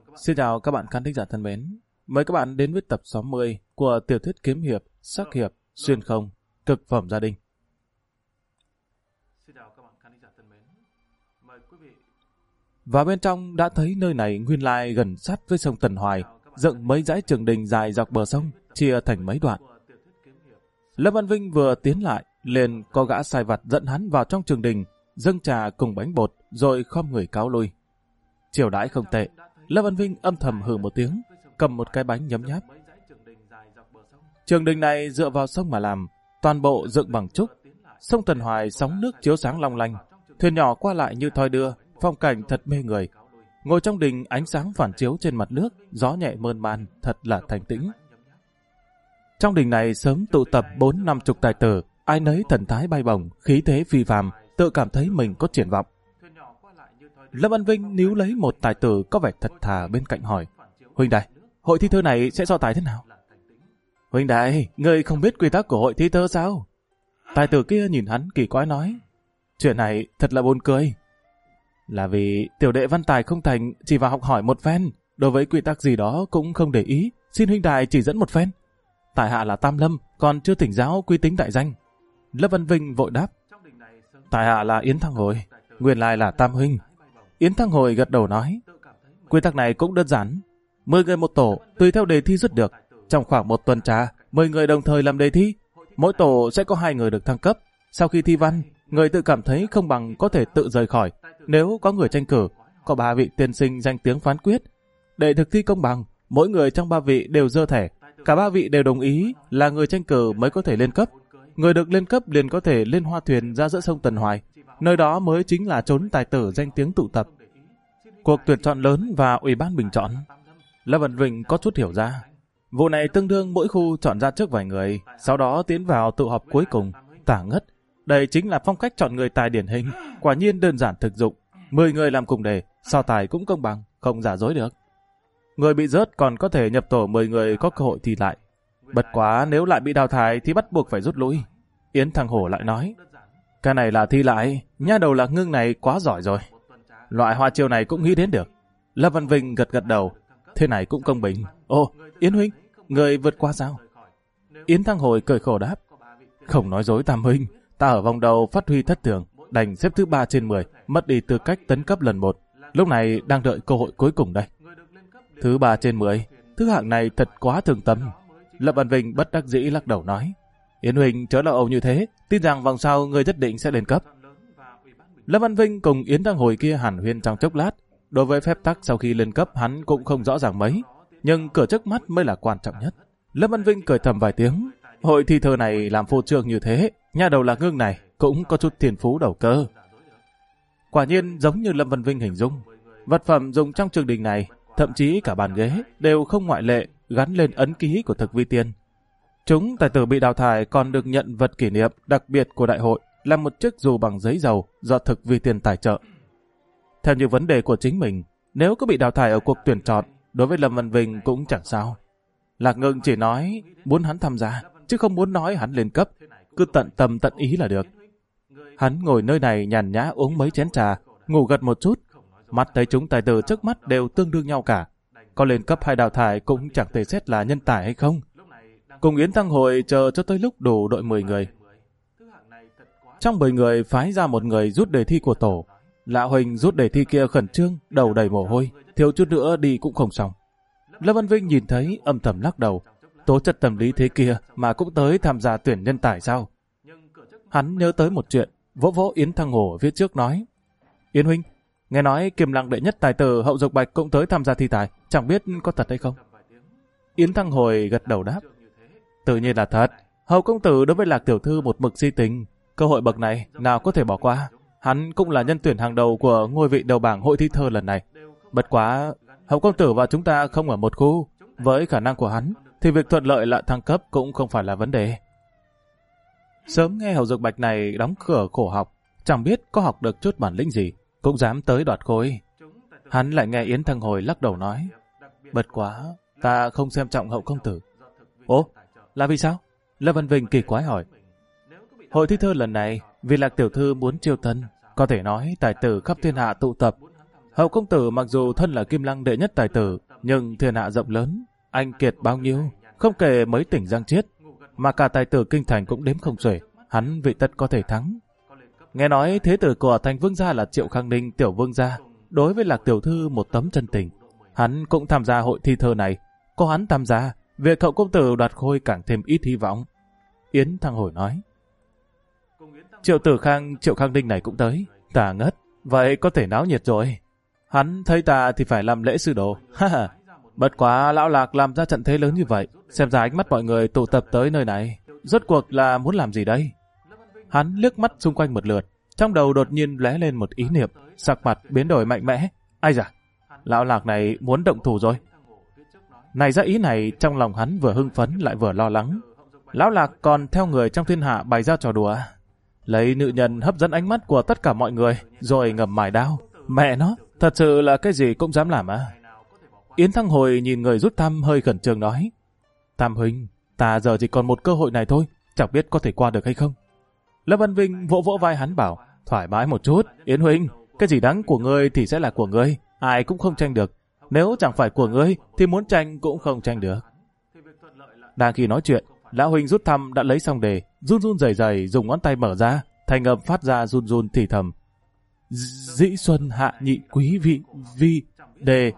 Xin chào các bạn khán thính giả thân mến. Mời các bạn đến với tập 60 của tiểu thuyết kiếm hiệp, sắc hiệp, xuyên không, cực phẩm gia đình. Và bên trong đã thấy nơi này nguyên lai gần sát với sông Tần Hoài, dựng mấy dãy trường đình dài dọc bờ sông, chia thành mấy đoạn. Lâm Văn Vinh vừa tiến lại, liền có gã sai vặt dẫn hắn vào trong trường đình, dâng trà cùng bánh bột, rồi khom người cáo lui. Chiều đãi không tệ, Lâm Văn Vinh âm thầm hừ một tiếng, cầm một cái bánh nhấm nháp. Trường đình này dựa vào sông mà làm, toàn bộ dựng bằng trúc. Sông Tần Hoài sóng nước chiếu sáng long lanh, thuyền nhỏ qua lại như thoi đưa, phong cảnh thật mê người. Ngồi trong đình, ánh sáng phản chiếu trên mặt nước, gió nhẹ mơn man, thật là thanh tĩnh. Trong đình này sớm tụ tập 40-50 tài tử, ai nấy thần thái bay bổng, khí thế phi phàm, tự cảm thấy mình có triển vọng. Lâm Văn Vinh níu lấy một tài tử có vẻ thật thà bên cạnh hỏi: "Huynh đại, hội thi thơ này sẽ so tài thế nào?" "Huynh đại, ngươi không biết quy tắc của hội thi thơ sao?" Tài tử kia nhìn hắn kỳ quái nói: "Chuyện này thật là buồn cười. Là vì tiểu đệ văn tài không thành, chỉ vào học hỏi một phen, đối với quy tắc gì đó cũng không để ý, xin huynh đại chỉ dẫn một phen. Tại hạ là Tam Lâm, còn chưa thỉnh giáo quy tính đại danh." Lâm Văn Vinh vội đáp: "Tại hạ là Yến Thăng Hồi, nguyên lai là Tam huynh." Yến Thăng Hồi gật đầu nói: "Quy tắc này cũng đơn giản, 10 người một tổ, tùy theo đề thi rút được. Trong khoảng một tuần trà, 10 người đồng thời làm đề thi, mỗi tổ sẽ có 2 người được thăng cấp. Sau khi thi văn, người tự cảm thấy không bằng có thể tự rời khỏi. Nếu có người tranh cử, có 3 vị tiên sinh danh tiếng phán quyết. Để thực thi công bằng, mỗi người trong 3 vị đều giơ thẻ, cả 3 vị đều đồng ý là người tranh cử mới có thể lên cấp. Người được lên cấp liền có thể lên hoa thuyền ra giữa sông Tần Hoài, nơi đó mới chính là chốn tài tử danh tiếng tụ tập. Cuộc tuyển chọn lớn và ủy ban bình chọn." Lâm Văn Vinh có chút hiểu ra. Vụ này tương đương mỗi khu chọn ra trước vài người, sau đó tiến vào tụ họp cuối cùng, tả ngất. Đây chính là phong cách chọn người tài điển hình, quả nhiên đơn giản thực dụng. 10 người làm cùng đề, so tài cũng công bằng, không giả dối được. Người bị rớt còn có thể nhập tổ 10 người có cơ hội thi lại. Bất quá nếu lại bị đào thải thì bắt buộc phải rút lui. Yến Thăng Hổ lại nói: "Cái này là thi lại, nha đầu Lạc Ngưng này quá giỏi rồi. Loại hoa chiêu này cũng nghĩ đến được." Lâm Văn Vinh gật gật đầu: "Thế này cũng công bình. Ồ, Yến huynh, người vượt qua sao?" Yến Thăng Hồi cười khổ đáp: "Không nói dối Tam huynh, ta ở vòng đầu phát huy thất thường, đành xếp thứ 3 trên 10, mất đi tư cách tấn cấp lần 1. Lúc này đang đợi cơ hội cuối cùng đây." "Thứ 3 trên 10, thứ hạng này thật quá thương tâm." Lâm Văn Vinh bất đắc dĩ lắc đầu nói: "Yến huynh chớ lo âu như thế, tin rằng vòng sau người nhất định sẽ lên cấp." Lâm Văn Vinh cùng Yến Thăng Hồi kia hàn huyên trong chốc lát. Đối với phép tắc sau khi lên cấp hắn cũng không rõ ràng mấy, nhưng cửa trước mắt mới là quan trọng nhất. Lâm Văn Vinh cười thầm vài tiếng: "Hội thi thơ này làm phô trương như thế, nha đầu Lạc Ngưng này cũng có chút thiên phú đầu cơ." Quả nhiên giống như Lâm Văn Vinh hình dung, vật phẩm dùng trong trường đình này, thậm chí cả bàn ghế đều không ngoại lệ gắn lên ấn ký của Thực Vi Tiên. Chúng tài tử bị đào thải còn được nhận vật kỷ niệm đặc biệt của đại hội, là một chiếc dù bằng giấy dầu do Thực Vi Tiên tài trợ. Theo như vấn đề của chính mình, nếu có bị đào thải ở cuộc tuyển chọn, đối với Lâm Văn Vinh cũng chẳng sao. Lạc Ngưng chỉ nói muốn hắn tham gia, chứ không muốn nói hắn lên cấp, cứ tận tâm tận ý là được. Hắn ngồi nơi này nhàn nhã uống mấy chén trà, ngủ gật một chút, mắt thấy chúng tài tử trước mắt đều tương đương nhau cả. Có lên cấp hay đào thải cũng chẳng thể xét là nhân tài hay không. Cùng Yến Thăng Hội chờ cho tới lúc đủ đội 10 người. Trong 10 người phái ra một người rút đề thi của tổ. Lạ Huỳnh rút đề thi kia khẩn trương, đầu đầy mồ hôi, thiếu chút nữa đi cũng không xong. Lâm Văn Vinh nhìn thấy âm thầm lắc đầu, tố chất tâm lý thế kia mà cũng tới tham gia tuyển nhân tài sao? Hắn nhớ tới một chuyện, vỗ vỗ Yến Thăng Hổ phía trước nói: "Yến huynh, nghe nói Kiềm Lăng đệ nhất tài tử Hậu Dục Bạch cũng tới tham gia thi tài, chẳng biết có thật hay không?" Yến Thăng Hồi gật đầu đáp: "Tự nhiên là thật. Hậu công tử đối với Lạc tiểu thư một mực si tình, cơ hội bậc này nào có thể bỏ qua. Hắn cũng là nhân tuyển hàng đầu của ngôi vị đầu bảng hội thi thơ lần này. Bất quá, Hậu công tử và chúng ta không ở một khu, với khả năng của hắn thì việc thuận lợi lại thăng cấp cũng không phải là vấn đề." Sớm nghe Hậu Dục Bạch này đóng cửa khổ học, chẳng biết có học được chút bản lĩnh gì, cũng dám tới đoạt khối. Hắn lại nghe Yến Thăng Hồi lắc đầu nói: "Bất quá, ta không xem trọng Hậu công tử." "Ồ, là vì sao?" Lâm Văn Vinh kỳ quái hỏi. "Hội thi thơ lần này, vì Lạc tiểu thư muốn chiêu tân, có thể nói tài tử khắp thiên hạ tụ tập. Hậu công tử mặc dù thân là Kim Lăng đệ nhất tài tử, nhưng thiên hạ rộng lớn, anh kiệt bao nhiêu, không kể mấy tỉnh Giang Chiết, mà cả tài tử kinh thành cũng đếm không xuể, hắn vị tất có thể thắng. Nghe nói thế tử của thành vương gia là Triệu Khang Ninh tiểu vương gia, đối với Lạc tiểu thư một tấm chân tình. Hắn cũng tham gia hội thi thơ này, có hắn tham gia, việc Hậu công tử đoạt khôi càng thêm ít hy vọng. Yến Thăng Hồi nói. Triệu Khang Ninh này cũng tới, ta ngất, vậy có thể náo nhiệt rồi. Hắn thấy ta thì phải làm lễ sư đồ. Bất quá lão Lạc làm ra trận thế lớn như vậy, xem ra ánh mắt mọi người tụ tập tới nơi này, rốt cuộc là muốn làm gì đây? Hắn liếc mắt xung quanh một lượt, trong đầu đột nhiên lóe lên một ý niệm, sắc mặt biến đổi mạnh mẽ. Ai da, lão Lạc này muốn động thủ rồi. Này ra ý này, trong lòng hắn vừa hưng phấn lại vừa lo lắng. Lão Lạc còn theo người trong thiên hạ bày ra trò đùa, lấy nữ nhân hấp dẫn ánh mắt của tất cả mọi người, rồi ngầm mài đao. Mẹ nó, thật sự là cái gì cũng dám làm à? Yến Thăng Hồi nhìn người rút thăm hơi khẩn trương nói. Tam huynh, ta giờ chỉ còn một cơ hội này thôi, chẳng biết có thể qua được hay không. Lâm Văn Vinh vỗ vỗ vai hắn bảo, thoải mái một chút, Yến huynh, cái gì đáng của ngươi thì sẽ là của ngươi, ai cũng không tranh được. Nếu chẳng phải của ngươi thì muốn tranh cũng không tranh được. Đang khi nói chuyện, lão huynh rút thăm đã lấy xong đề, run run rẩy rẩy dùng ngón tay mở ra, thành âm phát ra run run thì thầm. Dĩ xuân hạ nhị quý vị vi đề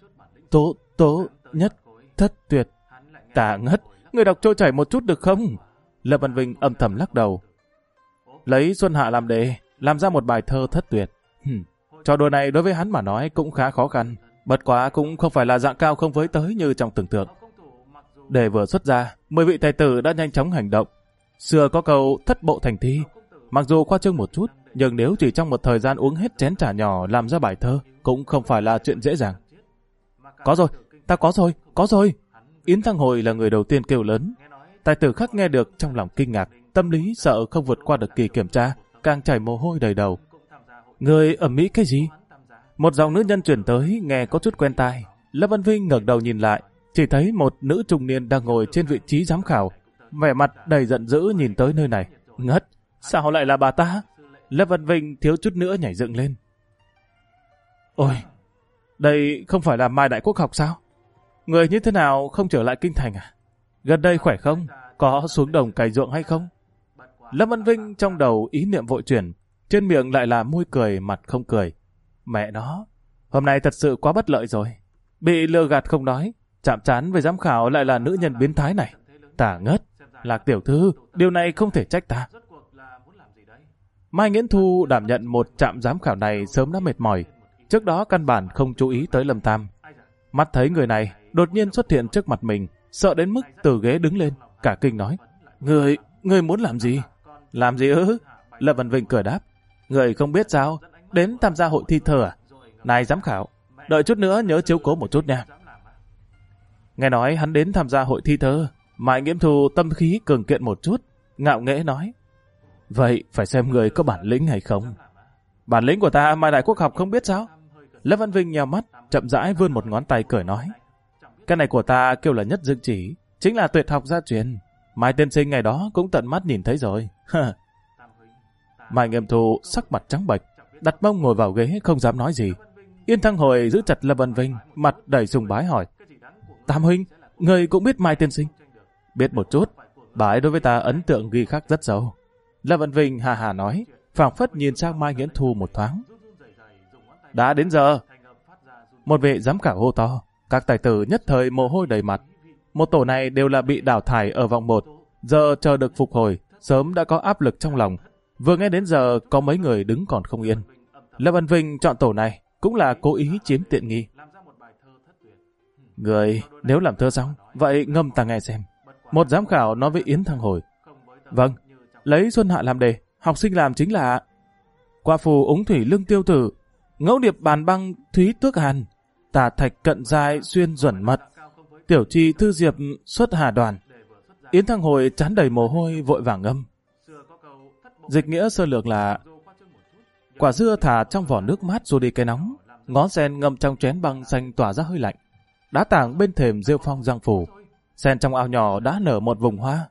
tố nhất thất tuyệt. Ta ngất, người đọc trôi chảy một chút được không? Lâm Văn Vinh âm thầm lắc đầu. Lấy xuân hạ làm đề, làm ra một bài thơ thất tuyệt. Trò đùa này đối với hắn mà nói cũng khá khó khăn, bất quá cũng không phải là dạng cao không với tới như trong tưởng tượng. Đề vừa xuất ra, 10 vị tài tử đã nhanh chóng hành động. Xưa có câu thất bộ thành thi, mặc dù khoa trương một chút, nhưng nếu chỉ trong một thời gian uống hết chén trà nhỏ làm ra bài thơ, cũng không phải là chuyện dễ dàng. Có rồi, ta có rồi. Yến Thăng Hồi là người đầu tiên kêu lớn. Tài tử khác nghe được trong lòng kinh ngạc, tâm lý sợ không vượt qua được kỳ kiểm tra, càng chảy mồ hôi đầy đầu. Người ầm mỹ cái gì? Một giọng nữ nhân truyền tới, nghe có chút quen tai. Lâm Văn Vinh ngẩng đầu nhìn lại, chỉ thấy một nữ trung niên đang ngồi trên vị trí giám khảo, vẻ mặt đầy giận dữ nhìn tới nơi này. Ngất, sao lại là bà ta? Lâm Văn Vinh thiếu chút nữa nhảy dựng lên. Ôi, đây không phải là Mai Đại Quốc học sao? Người như thế nào không trở lại kinh thành à? Gần đây khỏe không? Có xuống đồng cày ruộng hay không? Lâm Văn Vinh trong đầu ý niệm vội chuyển, trên miệng lại là môi cười mặt không cười. Mẹ nó, hôm nay thật sự quá bất lợi rồi. Bị lừa gạt không nói, chạm trán với giám khảo lại là nữ nhân biến thái này. Ta ngất, Lạc tiểu thư, điều này không thể trách ta. Mai Nghiễn Thu đảm nhận một trạm giám khảo này sớm đã mệt mỏi, trước đó căn bản không chú ý tới Lâm Tam. Mắt thấy người này đột nhiên xuất hiện trước mặt mình, sợ đến mức từ ghế đứng lên, cả kinh nói. Người muốn làm gì? Làm gì ư? Lâm Văn Vinh cười đáp. Người không biết sao? Đến tham gia hội thi thơ à? Này giám khảo, đợi chút nữa nhớ chiếu cố một chút nha. Nghe nói hắn đến tham gia hội thi thơ, Mai Nghiễn Thu tâm khí cường kiện một chút, ngạo nghễ nói. Vậy phải xem người có bản lĩnh hay không? Bản lĩnh của ta Mai Đại Quốc học không biết sao? Lâm Văn Vinh nhào mắt, chậm rãi vươn một ngón tay cười nói. Cái này của ta kêu là nhất dương chỉ, chính là tuyệt học gia truyền. Mai tiên sinh ngày đó cũng tận mắt nhìn thấy rồi. Mai Nghiễn Thu sắc mặt trắng bệch, đặt mông ngồi vào ghế không dám nói gì. Yến Thăng Hồi giữ chặt Lâm Văn Vinh, mặt đầy sùng bái hỏi. Tam huynh, người cũng biết Mai tiên sinh? Biết một chút, bà ấy đối với ta ấn tượng ghi khắc rất sâu. Lâm Văn Vinh hà hà nói, phảng phất nhìn sang Mai Nghiễn Thu một thoáng. Đã đến giờ. Một vị giám khảo hô to, các tài tử nhất thời mồ hôi đầy mặt. Một tổ này đều là bị đào thải ở vòng 1, giờ chờ được phục hồi, sớm đã có áp lực trong lòng. Vừa nghe đến giờ có mấy người đứng còn không yên. Lâm Văn Vinh chọn tổ này cũng là cố ý chiếm tiện nghi. Người nếu làm thơ xong, vậy ngâm ta nghe xem. Một giám khảo nói với Yến Thăng Hồi. Vâng, lấy xuân hạ làm đề, học sinh làm chính là qua phù úng thủy lương tiêu tử, ngẫu điệp bàn băng thúy tước hàn, tả thạch cận giai xuyên duẩn mật, tiểu trì thư diệp xuất hà đoàn. Yến Thăng Hồi trán đầy mồ hôi vội vàng ngâm. Dịch nghĩa sơ lược là quả dưa thả trong vỏ nước mát rồi đi cái nóng, ngón sen ngâm trong chén băng xanh tỏa ra hơi lạnh, đá tảng bên thềm rêu phong giang phủ, sen trong ao nhỏ đã nở một vùng hoa.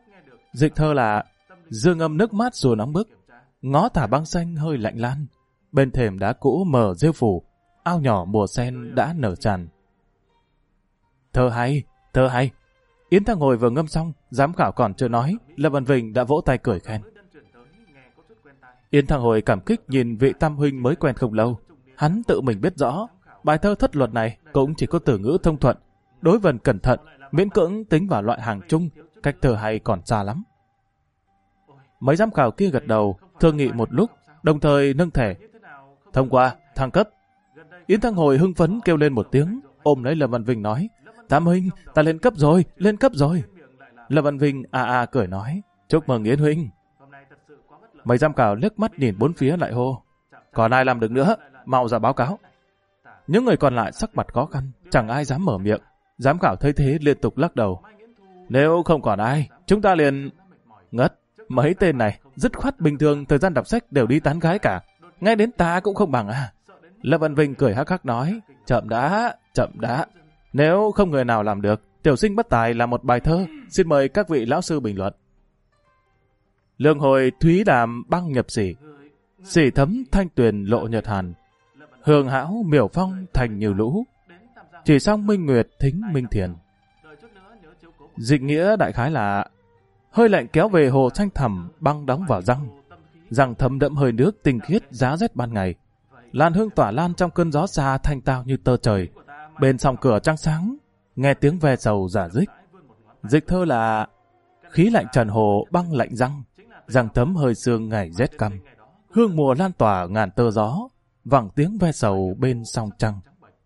Dịch thơ là dưa ngâm nước mát rồi nóng bức, ngó thả băng xanh hơi lạnh lan, bên thềm đá cũ mờ rêu phủ, ao nhỏ mùa sen đã nở tràn. Thơ hay, thơ hay. Yến Thăng Hồi vừa ngâm xong, giám khảo còn chưa nói, Lâm Văn Vinh đã vỗ tay cười khen. Yến Thăng Hồi cảm kích nhìn vị tam huynh mới quen không lâu. Hắn tự mình biết rõ, bài thơ thất luật này cũng chỉ có từ ngữ thông thuận, đối vần cẩn thận, miễn cưỡng tính vào loại hàng chung, cách thơ hay còn xa lắm. Mấy giám khảo kia gật đầu, thương nghị một lúc, đồng thời nâng thẻ. Thông qua, thăng cấp. Yến Thăng Hồi hưng phấn kêu lên một tiếng, ôm lấy Lâm Văn Vinh nói, Tam huynh, ta lên cấp rồi, lên cấp rồi. Lâm Văn Vinh cười nói, chúc mừng Yến huynh. Mấy giám khảo liếc mắt nhìn bốn phía lại hô, còn ai làm được nữa, mau ra báo cáo. Những người còn lại sắc mặt khó khăn, chẳng ai dám mở miệng. Giám khảo thấy thế liên tục lắc đầu. Nếu không còn ai, chúng ta liền... Ngất, mấy tên này, dứt khoát bình thường thời gian đọc sách đều đi tán gái cả. Ngay đến ta cũng không bằng à. Lâm Văn Vinh cười hắc hắc nói, chậm đã. Nếu không người nào làm được, tiểu sinh bất tài là một bài thơ, xin mời các vị lão sư bình luận. Lương hồi thúy đàm băng nhập sỉ, sỉ thấm thanh tuyền lộ nhật hàn, hương hão miểu phong thành nhiều lũ, chỉ song minh nguyệt thính minh thiền. Dịch nghĩa đại khái là hơi lạnh kéo về hồ xanh thẳm, băng đóng vào răng thấm đẫm hơi nước tinh khiết giá rét ban ngày, làn hương tỏa lan trong cơn gió xa thanh tao như tơ trời. Bên sòng cửa trăng sáng, nghe tiếng ve sầu giả dích. Dịch thơ là khí lạnh tràn hồ băng lạnh răng thấm hơi sương ngày rét căm. Hương mùa lan tỏa ngàn tơ gió, vẳng tiếng ve sầu bên sông trăng.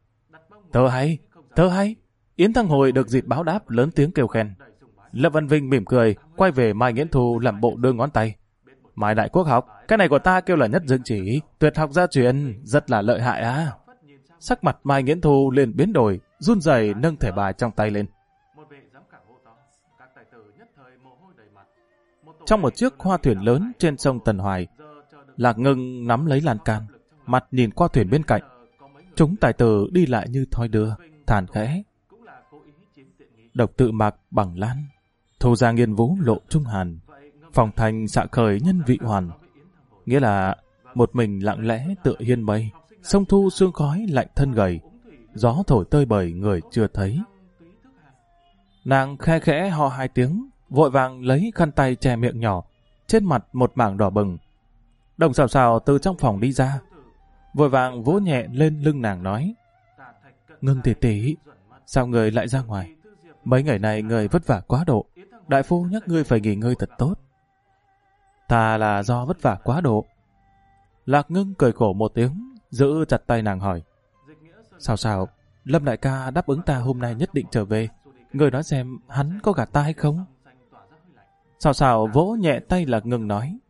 Thơ hay. Yến Thăng Hồi được dịp báo đáp lớn tiếng kêu khen. Lâm Văn Vinh mỉm cười, quay về Mai Nghiễn Thu làm bộ đưa ngón tay. Mai Đại Quốc học, cái này của ta kêu là nhất dương chỉ, tuyệt học gia truyền, rất là lợi hại á. Sắc mặt Mai Nghiễn Thu liền biến đổi, run rẩy nâng thẻ bài trong tay lên. Trong một chiếc hoa thuyền lớn trên sông Tần Hoài, Lạc Ngưng nắm lấy lan can, mặt nhìn qua thuyền bên cạnh. Chúng tài tử đi lại như thoi đưa, thản khẽ. Độc tự mạc bằng lan, thu ra nghiên vũ lộ trung hàn, phòng thành xạ khởi nhân vị hoàn. Nghĩa là một mình lặng lẽ tựa hiên mây, sông thu sương khói lạnh thân gầy, gió thổi tơi bời người chưa thấy. Nàng khe khẽ ho hai tiếng, vội vàng lấy khăn tay che miệng nhỏ, trên mặt một mảng đỏ bừng. Đồng Sào Sào từ trong phòng đi ra, vội vàng vỗ nhẹ lên lưng nàng nói, Ngưng tỷ tỷ, sao người lại ra ngoài? Mấy ngày này người vất vả quá độ, đại phu nhắc ngươi phải nghỉ ngơi thật tốt. Ta là do vất vả quá độ. Lạc Ngưng cười khổ một tiếng, giữ chặt tay nàng hỏi, Sao, Lâm đại ca đáp ứng ta hôm nay nhất định trở về, người nói xem hắn có gạt ta hay không? Sao vỗ nhẹ tay Lạc Ngưng nói,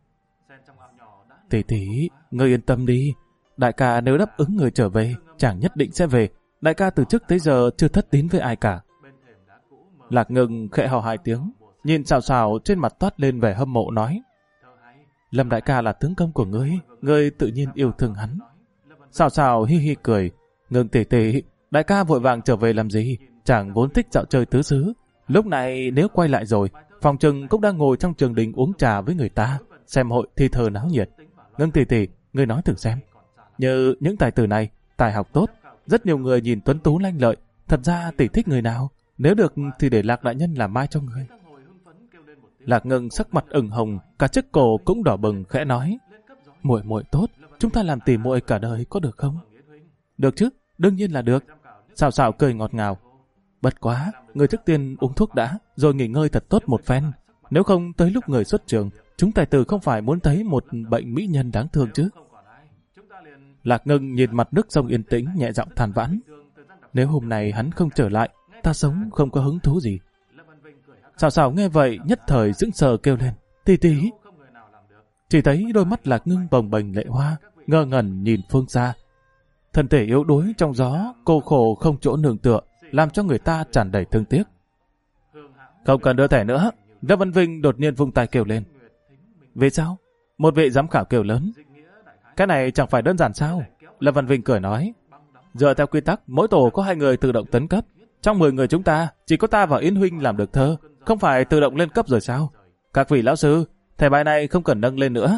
Tỷ, ngươi yên tâm đi, đại ca nếu đáp ứng người trở về, chẳng nhất định sẽ về. Đại ca từ trước tới giờ chưa thất tín với ai cả. Lạc Ngưng khẽ hò hai tiếng, nhìn Sào trên mặt toát lên vẻ hâm mộ nói, Lâm đại ca là tướng công của ngươi tự nhiên yêu thương hắn. Sào hi hi cười, Ngưng tỷ, đại ca vội vàng trở về làm gì, chàng vốn thích dạo chơi tứ xứ. Lúc này nếu quay lại rồi, phòng trừng cũng đang ngồi trong trường đình uống trà với người ta, xem hội thi thơ náo nhiệt. Ngưng tỷ, ngươi nói thử xem. Như những tài tử này, tài học tốt, rất nhiều người nhìn tuấn tú lanh lợi, thật ra tỷ thích người nào? Nếu được thì để Lạc đại nhân làm mai cho ngươi. Lạc Ngưng sắc mặt ửng hồng, cả chiếc cổ cũng đỏ bừng khẽ nói, muội tốt, chúng ta làm tỉ muội cả đời có được không? Được chứ, đương nhiên là được. Sào cười ngọt ngào. Bất quá, người trước tiên uống thuốc đã, rồi nghỉ ngơi thật tốt một phen. Nếu không tới lúc người xuất trường, chúng tài tử không phải muốn thấy một bệnh mỹ nhân đáng thương chứ. Lạc Ngưng nhìn mặt nước sông yên tĩnh, nhẹ giọng than vãn. Nếu hôm nay hắn không trở lại, ta sống không có hứng thú gì. Sào nghe vậy nhất thời sững sờ kêu lên, Tỷ. Chỉ thấy đôi mắt Lạc Ngưng bồng bềnh lệ hoa, ngơ ngẩn nhìn phương xa. Thân thể yếu đuối trong gió, cô khổ không chỗ nương tựa, làm cho người ta tràn đầy thương tiếc. Không cần đưa thẻ nữa. Lâm Văn Vinh đột nhiên vung tay kêu lên. Vì sao? Một vị giám khảo kêu lớn. Cái này chẳng phải đơn giản sao? Lâm Văn Vinh cười nói, dựa theo quy tắc, mỗi tổ có 2 người tự động tấn cấp. Trong 10 người chúng ta, chỉ có ta và Yến huynh làm được thơ, không phải tự động lên cấp rồi sao? Các vị lão sư, thẻ bài này không cần nâng lên nữa.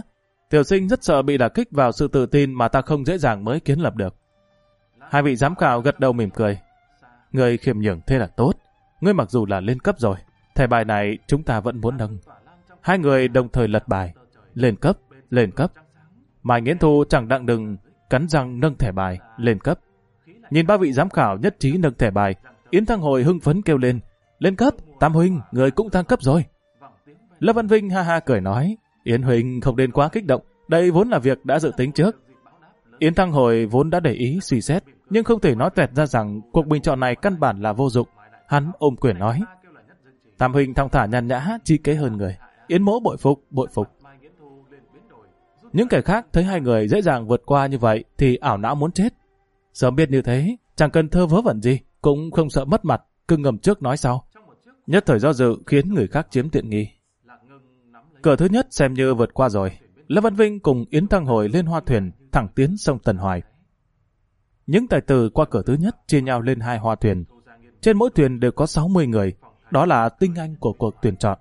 Tiểu sinh rất sợ bị đả kích vào sự tự tin mà ta không dễ dàng mới kiến lập được. Hai vị giám khảo gật đầu mỉm cười. Ngươi khiêm nhường thế là tốt. Ngươi mặc dù là lên cấp rồi, thẻ bài này chúng ta vẫn muốn nâng. Hai người đồng thời lật bài. Lên cấp, lên cấp. Mai Nghiễn Thu chẳng đặng đừng cắn răng nâng thẻ bài, lên cấp. Nhìn ba vị giám khảo nhất trí nâng thẻ bài, Yến Thăng Hồi hưng phấn kêu lên cấp, Tam huynh, người cũng thăng cấp rồi. Lâm Văn Vinh ha ha cười nói, Yến huynh không nên quá kích động, đây vốn là việc đã dự tính trước. Yến Thăng Hồi vốn đã để ý suy xét, nhưng không thể nói toẹt ra rằng cuộc bình chọn này căn bản là vô dụng. Hắn ôm quyền nói, Tam huynh thong thả nhàn nhã, chi kế hơn người. Yến mỗ bội phục, bội phục. Những kẻ khác thấy hai người dễ dàng vượt qua như vậy thì ảo não muốn chết. Sớm biết như thế, chẳng cần thơ vớ vẩn gì, cũng không sợ mất mặt, cứ ngầm trước nói sau. Nhất thời do dự khiến người khác chiếm tiện nghi. Cửa thứ nhất xem như vượt qua rồi. Lâm Văn Vinh cùng Yến Thăng Hồi lên hoa thuyền thẳng tiến sông Tần Hoài. Những tài tử qua cửa thứ nhất chia nhau lên hai hoa thuyền. Trên mỗi thuyền đều có 60 người, đó là tinh anh của cuộc tuyển chọn.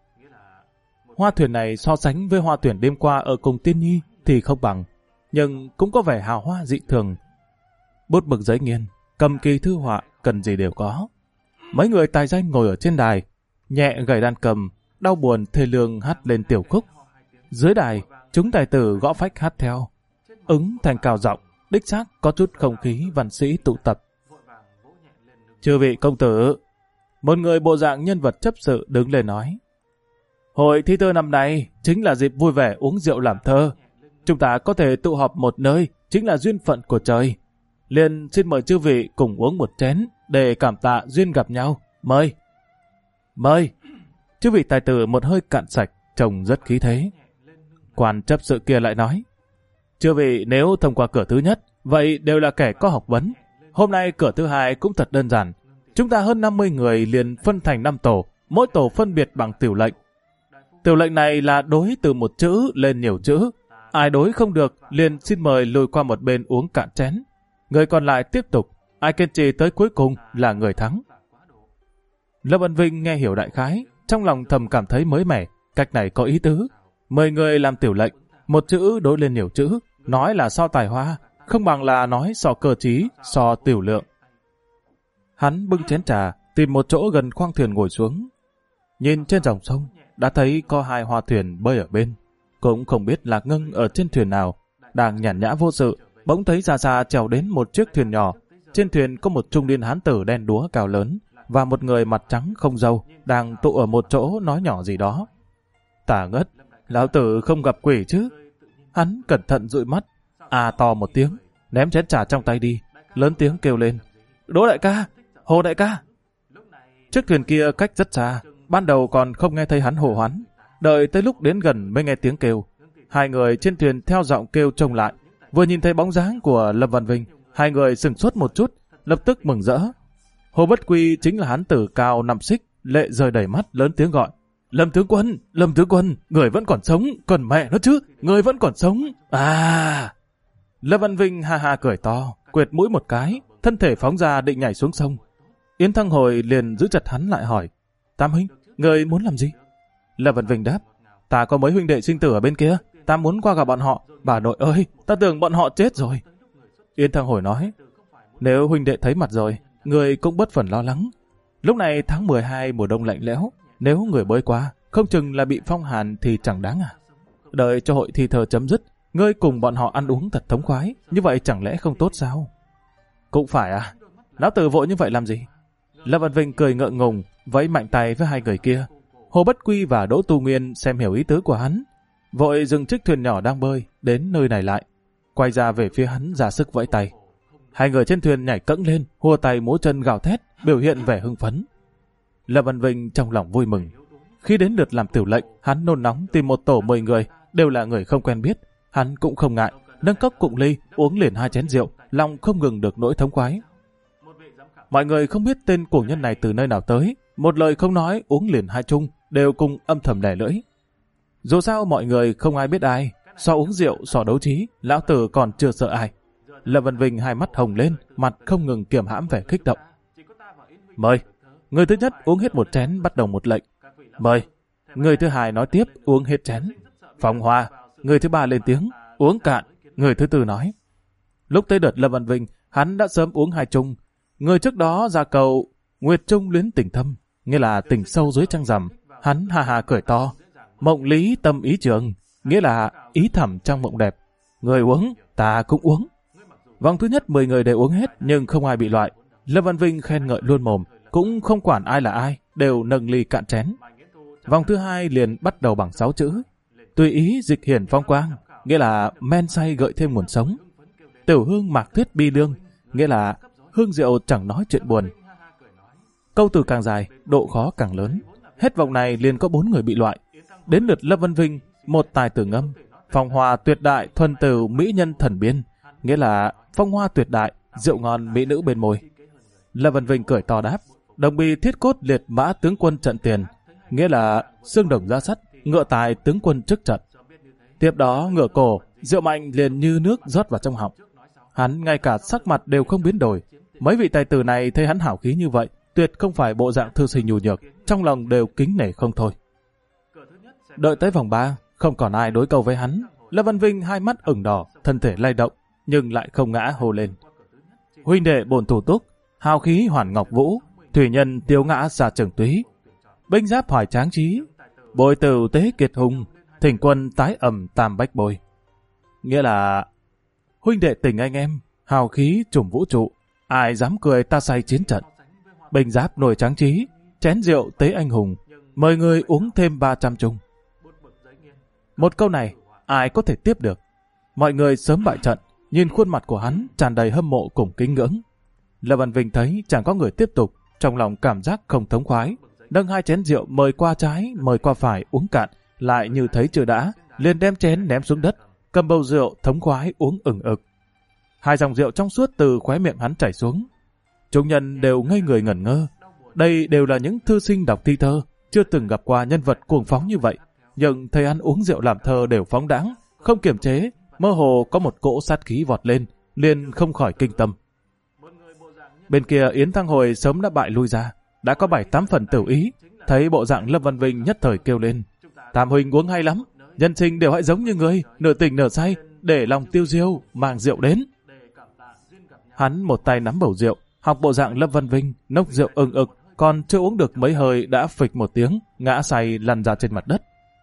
Hoa thuyền này so sánh với hoa thuyền đêm qua ở cùng Tiên Nhi thì không bằng, nhưng cũng có vẻ hào hoa dị thường. Bút mực giấy nghiên, cầm kỳ thư họa, cần gì đều có. Mấy người tài danh ngồi ở trên đài, nhẹ gảy đàn cầm, đau buồn thê lương hát lên tiểu khúc. Dưới đài, chúng tài tử gõ phách hát theo, ứng thành cao giọng, đích xác có chút không khí văn sĩ tụ tập. Chư vị công tử, một người bộ dạng nhân vật chấp sự đứng lên nói, hội thi thơ năm nay chính là dịp vui vẻ uống rượu làm thơ. Chúng ta có thể tụ họp một nơi, chính là duyên phận của trời. Liền xin mời chư vị cùng uống một chén để cảm tạ duyên gặp nhau. Mời! Mời! Chư vị tài tử một hơi cạn sạch, trông rất khí thế. Quan chấp sự kia lại nói, chư vị nếu thông qua cửa thứ nhất, vậy đều là kẻ có học vấn. Hôm nay cửa thứ hai cũng thật đơn giản. Chúng ta hơn 50 người liền phân thành 5 tổ, mỗi tổ phân biệt bằng tiểu lệnh. Tiểu lệnh này là đối từ một chữ lên nhiều chữ. Ai đối không được, liền xin mời lùi qua một bên uống cạn chén. Người còn lại tiếp tục, ai kiên trì tới cuối cùng là người thắng. Lâm Văn Vinh nghe hiểu đại khái, trong lòng thầm cảm thấy mới mẻ, cách này có ý tứ. 10 người làm tiểu lệnh, một chữ đối lên nhiều chữ, nói là so tài hoa, không bằng là nói so cơ trí, so tiểu lượng. Hắn bưng chén trà, tìm một chỗ gần khoang thuyền ngồi xuống. Nhìn trên dòng sông, đã thấy có 2 hoa thuyền bơi ở bên. Cũng không biết Lạc Ngân ở trên thuyền nào, đang nhàn nhã vô sự, bỗng thấy xa xa trèo đến một chiếc thuyền nhỏ. Trên thuyền có một trung niên hán tử đen đúa cao lớn, và một người mặt trắng không râu, đang tụ ở một chỗ nói nhỏ gì đó. Tả ngất, lão tử không gặp quỷ chứ. Hắn cẩn thận dụi mắt, to một tiếng, ném chén trà trong tay đi, lớn tiếng kêu lên, Đỗ đại ca, Hồ đại ca. Chiếc thuyền kia cách rất xa, ban đầu còn không nghe thấy hắn hô hoán, đợi tới lúc đến gần mới nghe tiếng kêu. Hai người trên thuyền theo giọng kêu trông lại, vừa nhìn thấy bóng dáng của Lâm Văn Vinh, hai người sửng sốt một chút, lập tức mừng rỡ. Hồ Bất Quy chính là hán tử cao 5 xích, lệ rơi đầy mắt, lớn tiếng gọi, Lâm tướng quân, người vẫn còn sống, còn mẹ nó chứ, người vẫn còn sống. Lâm Văn Vinh ha ha cười to, quệt mũi một cái, thân thể phóng ra định nhảy xuống sông. Yến Thăng Hồi liền giữ chặt hắn lại hỏi, Tam huynh, người muốn làm gì? Lâm Văn Vinh đáp, ta có mấy huynh đệ sinh tử ở bên kia, ta muốn qua gặp bọn họ. Bà nội ơi, ta tưởng bọn họ chết rồi. Yến Thăng Hồi nói, nếu huynh đệ thấy mặt rồi, người cũng bất phần lo lắng. Lúc này tháng 12 mùa đông lạnh lẽo, nếu người bơi qua, không chừng là bị phong hàn thì chẳng đáng à. Đợi cho hội thi thơ chấm dứt, ngươi cùng bọn họ ăn uống thật thống khoái, như vậy chẳng lẽ không tốt sao? Cũng phải à, lão tử vội như vậy làm gì? Lâm Văn Vinh cười ngượng ngùng, vẫy mạnh tay với hai người kia. Hồ Bất Quy và Đỗ Tu Nguyên xem hiểu ý tứ của hắn, vội dừng chiếc thuyền nhỏ đang bơi đến nơi này lại, quay ra về phía hắn ra sức vẫy tay. Hai người trên thuyền nhảy cẫng lên, hùa tay múa chân gào thét, biểu hiện vẻ hưng phấn. Lâm Văn Vinh trong lòng vui mừng. Khi đến lượt làm tiểu lệnh, hắn nôn nóng tìm một tổ 10 người, đều là người không quen biết. Hắn cũng không ngại, nâng cốc cụng ly, uống liền 2 chén rượu, lòng không ngừng được nỗi thống khoái. Mọi người không biết tên cuồng nhân này từ nơi nào tới, một lời không nói, uống liền 2 chung, đều cùng âm thầm lẻ lưỡi. Dù sao mọi người không ai biết ai, so uống rượu, so đấu trí, lão tử còn chưa sợ ai. Lâm Văn Vinh hai mắt hồng lên, mặt không ngừng kiềm hãm vẻ kích động. Mời, người thứ nhất uống hết 1 chén bắt đầu một lệnh. Mời, người thứ hai nói tiếp uống hết chén. Phong Hoa, Người thứ ba lên tiếng, uống cạn. Người thứ tư nói. Lúc tới đợt Lâm Văn Vinh, hắn đã sớm uống 2 chung. Người trước đó ra cầu Nguyệt Trung luyến tình thâm, nghĩa là tình sâu dưới trăng rằm. Hắn ha ha cười to. Mộng lý tâm ý trường, nghĩa là ý thầm trong mộng đẹp. Người uống, ta cũng uống. Vòng thứ nhất 10 người đều uống hết, nhưng không ai bị loại. Lâm Văn Vinh khen ngợi luôn mồm, cũng không quản ai là ai, đều nâng ly cạn chén. Vòng thứ hai liền bắt đầu bằng 6 chữ. Tùy ý dịch hiển phong quang, nghĩa là men say gợi thêm nguồn sống. Tiểu hương mạc thuyết bi lương, nghĩa là hương rượu chẳng nói chuyện buồn. Câu từ càng dài, độ khó càng lớn. Hết vòng này liền có 4 người bị loại. Đến lượt Lâm Văn Vinh, một tài tử ngâm, phong hoa tuyệt đại thuần tửu mỹ nhân thần biên, nghĩa là phong hoa tuyệt đại, rượu ngon mỹ nữ bên môi. Lâm Văn Vinh cười to đáp, đồng bì thiết cốt liệt mã tướng quân trận tiền, nghĩa là xương đồng ra sắt, ngựa tài tướng quân trước trận. Tiếp đó ngựa cổ, rượu mạnh liền như nước rót vào trong họng. Hắn ngay cả sắc mặt đều không biến đổi. Mấy vị tài tử này thấy hắn hảo khí như vậy, tuyệt không phải bộ dạng thư sinh nhu nhược, trong lòng đều kính nể không thôi. Đợi tới vòng 3, không còn ai đối câu với hắn. Lâm Văn Vinh hai mắt ửng đỏ, thân thể lay động, nhưng lại không ngã hô lên. Huynh đệ bổn thủ túc, hào khí hoàn ngọc vũ, thủy nhân tiêu ngã xa trường túy, binh giáp hoài tráng trí, bồi tử tế kiệt hùng, thỉnh quân tái ẩm tam bách bồi. Nghĩa là huynh đệ tình anh em, hào khí trùm vũ trụ, ai dám cười ta say chiến trận. Binh giáp nổi tráng trí, chén rượu tế anh hùng, mời người uống thêm 300 chung. Một câu này, ai có thể tiếp được? Mọi người sớm bại trận, nhìn khuôn mặt của hắn tràn đầy hâm mộ cùng kính ngưỡng. Lâm Văn Vinh thấy chẳng có người tiếp tục, trong lòng cảm giác không thống khoái, nâng 2 chén rượu mời qua trái, mời qua phải uống cạn, lại như thấy chưa đã, liền đem chén ném xuống đất, cầm bầu rượu thống khoái uống ửng ực. 2 dòng rượu trong suốt từ khóe miệng hắn chảy xuống. Chúng nhân đều ngây người ngẩn ngơ. Đây đều là những thư sinh đọc thi thơ, chưa từng gặp qua nhân vật cuồng phóng như vậy, nhưng thấy hắn uống rượu làm thơ đều phóng đãng, không kiềm chế, mơ hồ có một cỗ sát khí vọt lên, liền không khỏi kinh tâm. Bên kia Yến Thăng Hồi sớm đã bại lui ra, đã có 7-8 phần tử ý, thấy bộ dạng Lâm Văn Vinh nhất thời kêu lên: Tam huynh uống hay lắm, nhân sinh đều hãy giống như ngươi, nửa tỉnh nửa say, để lòng tiêu diêu, mang rượu đến. Hắn một tay nắm bầu rượu, học bộ dạng Lâm Văn Vinh, nốc rượu ưng ực, còn chưa uống được mấy hơi đã phịch một tiếng, ngã say lăn ra trên mặt đất.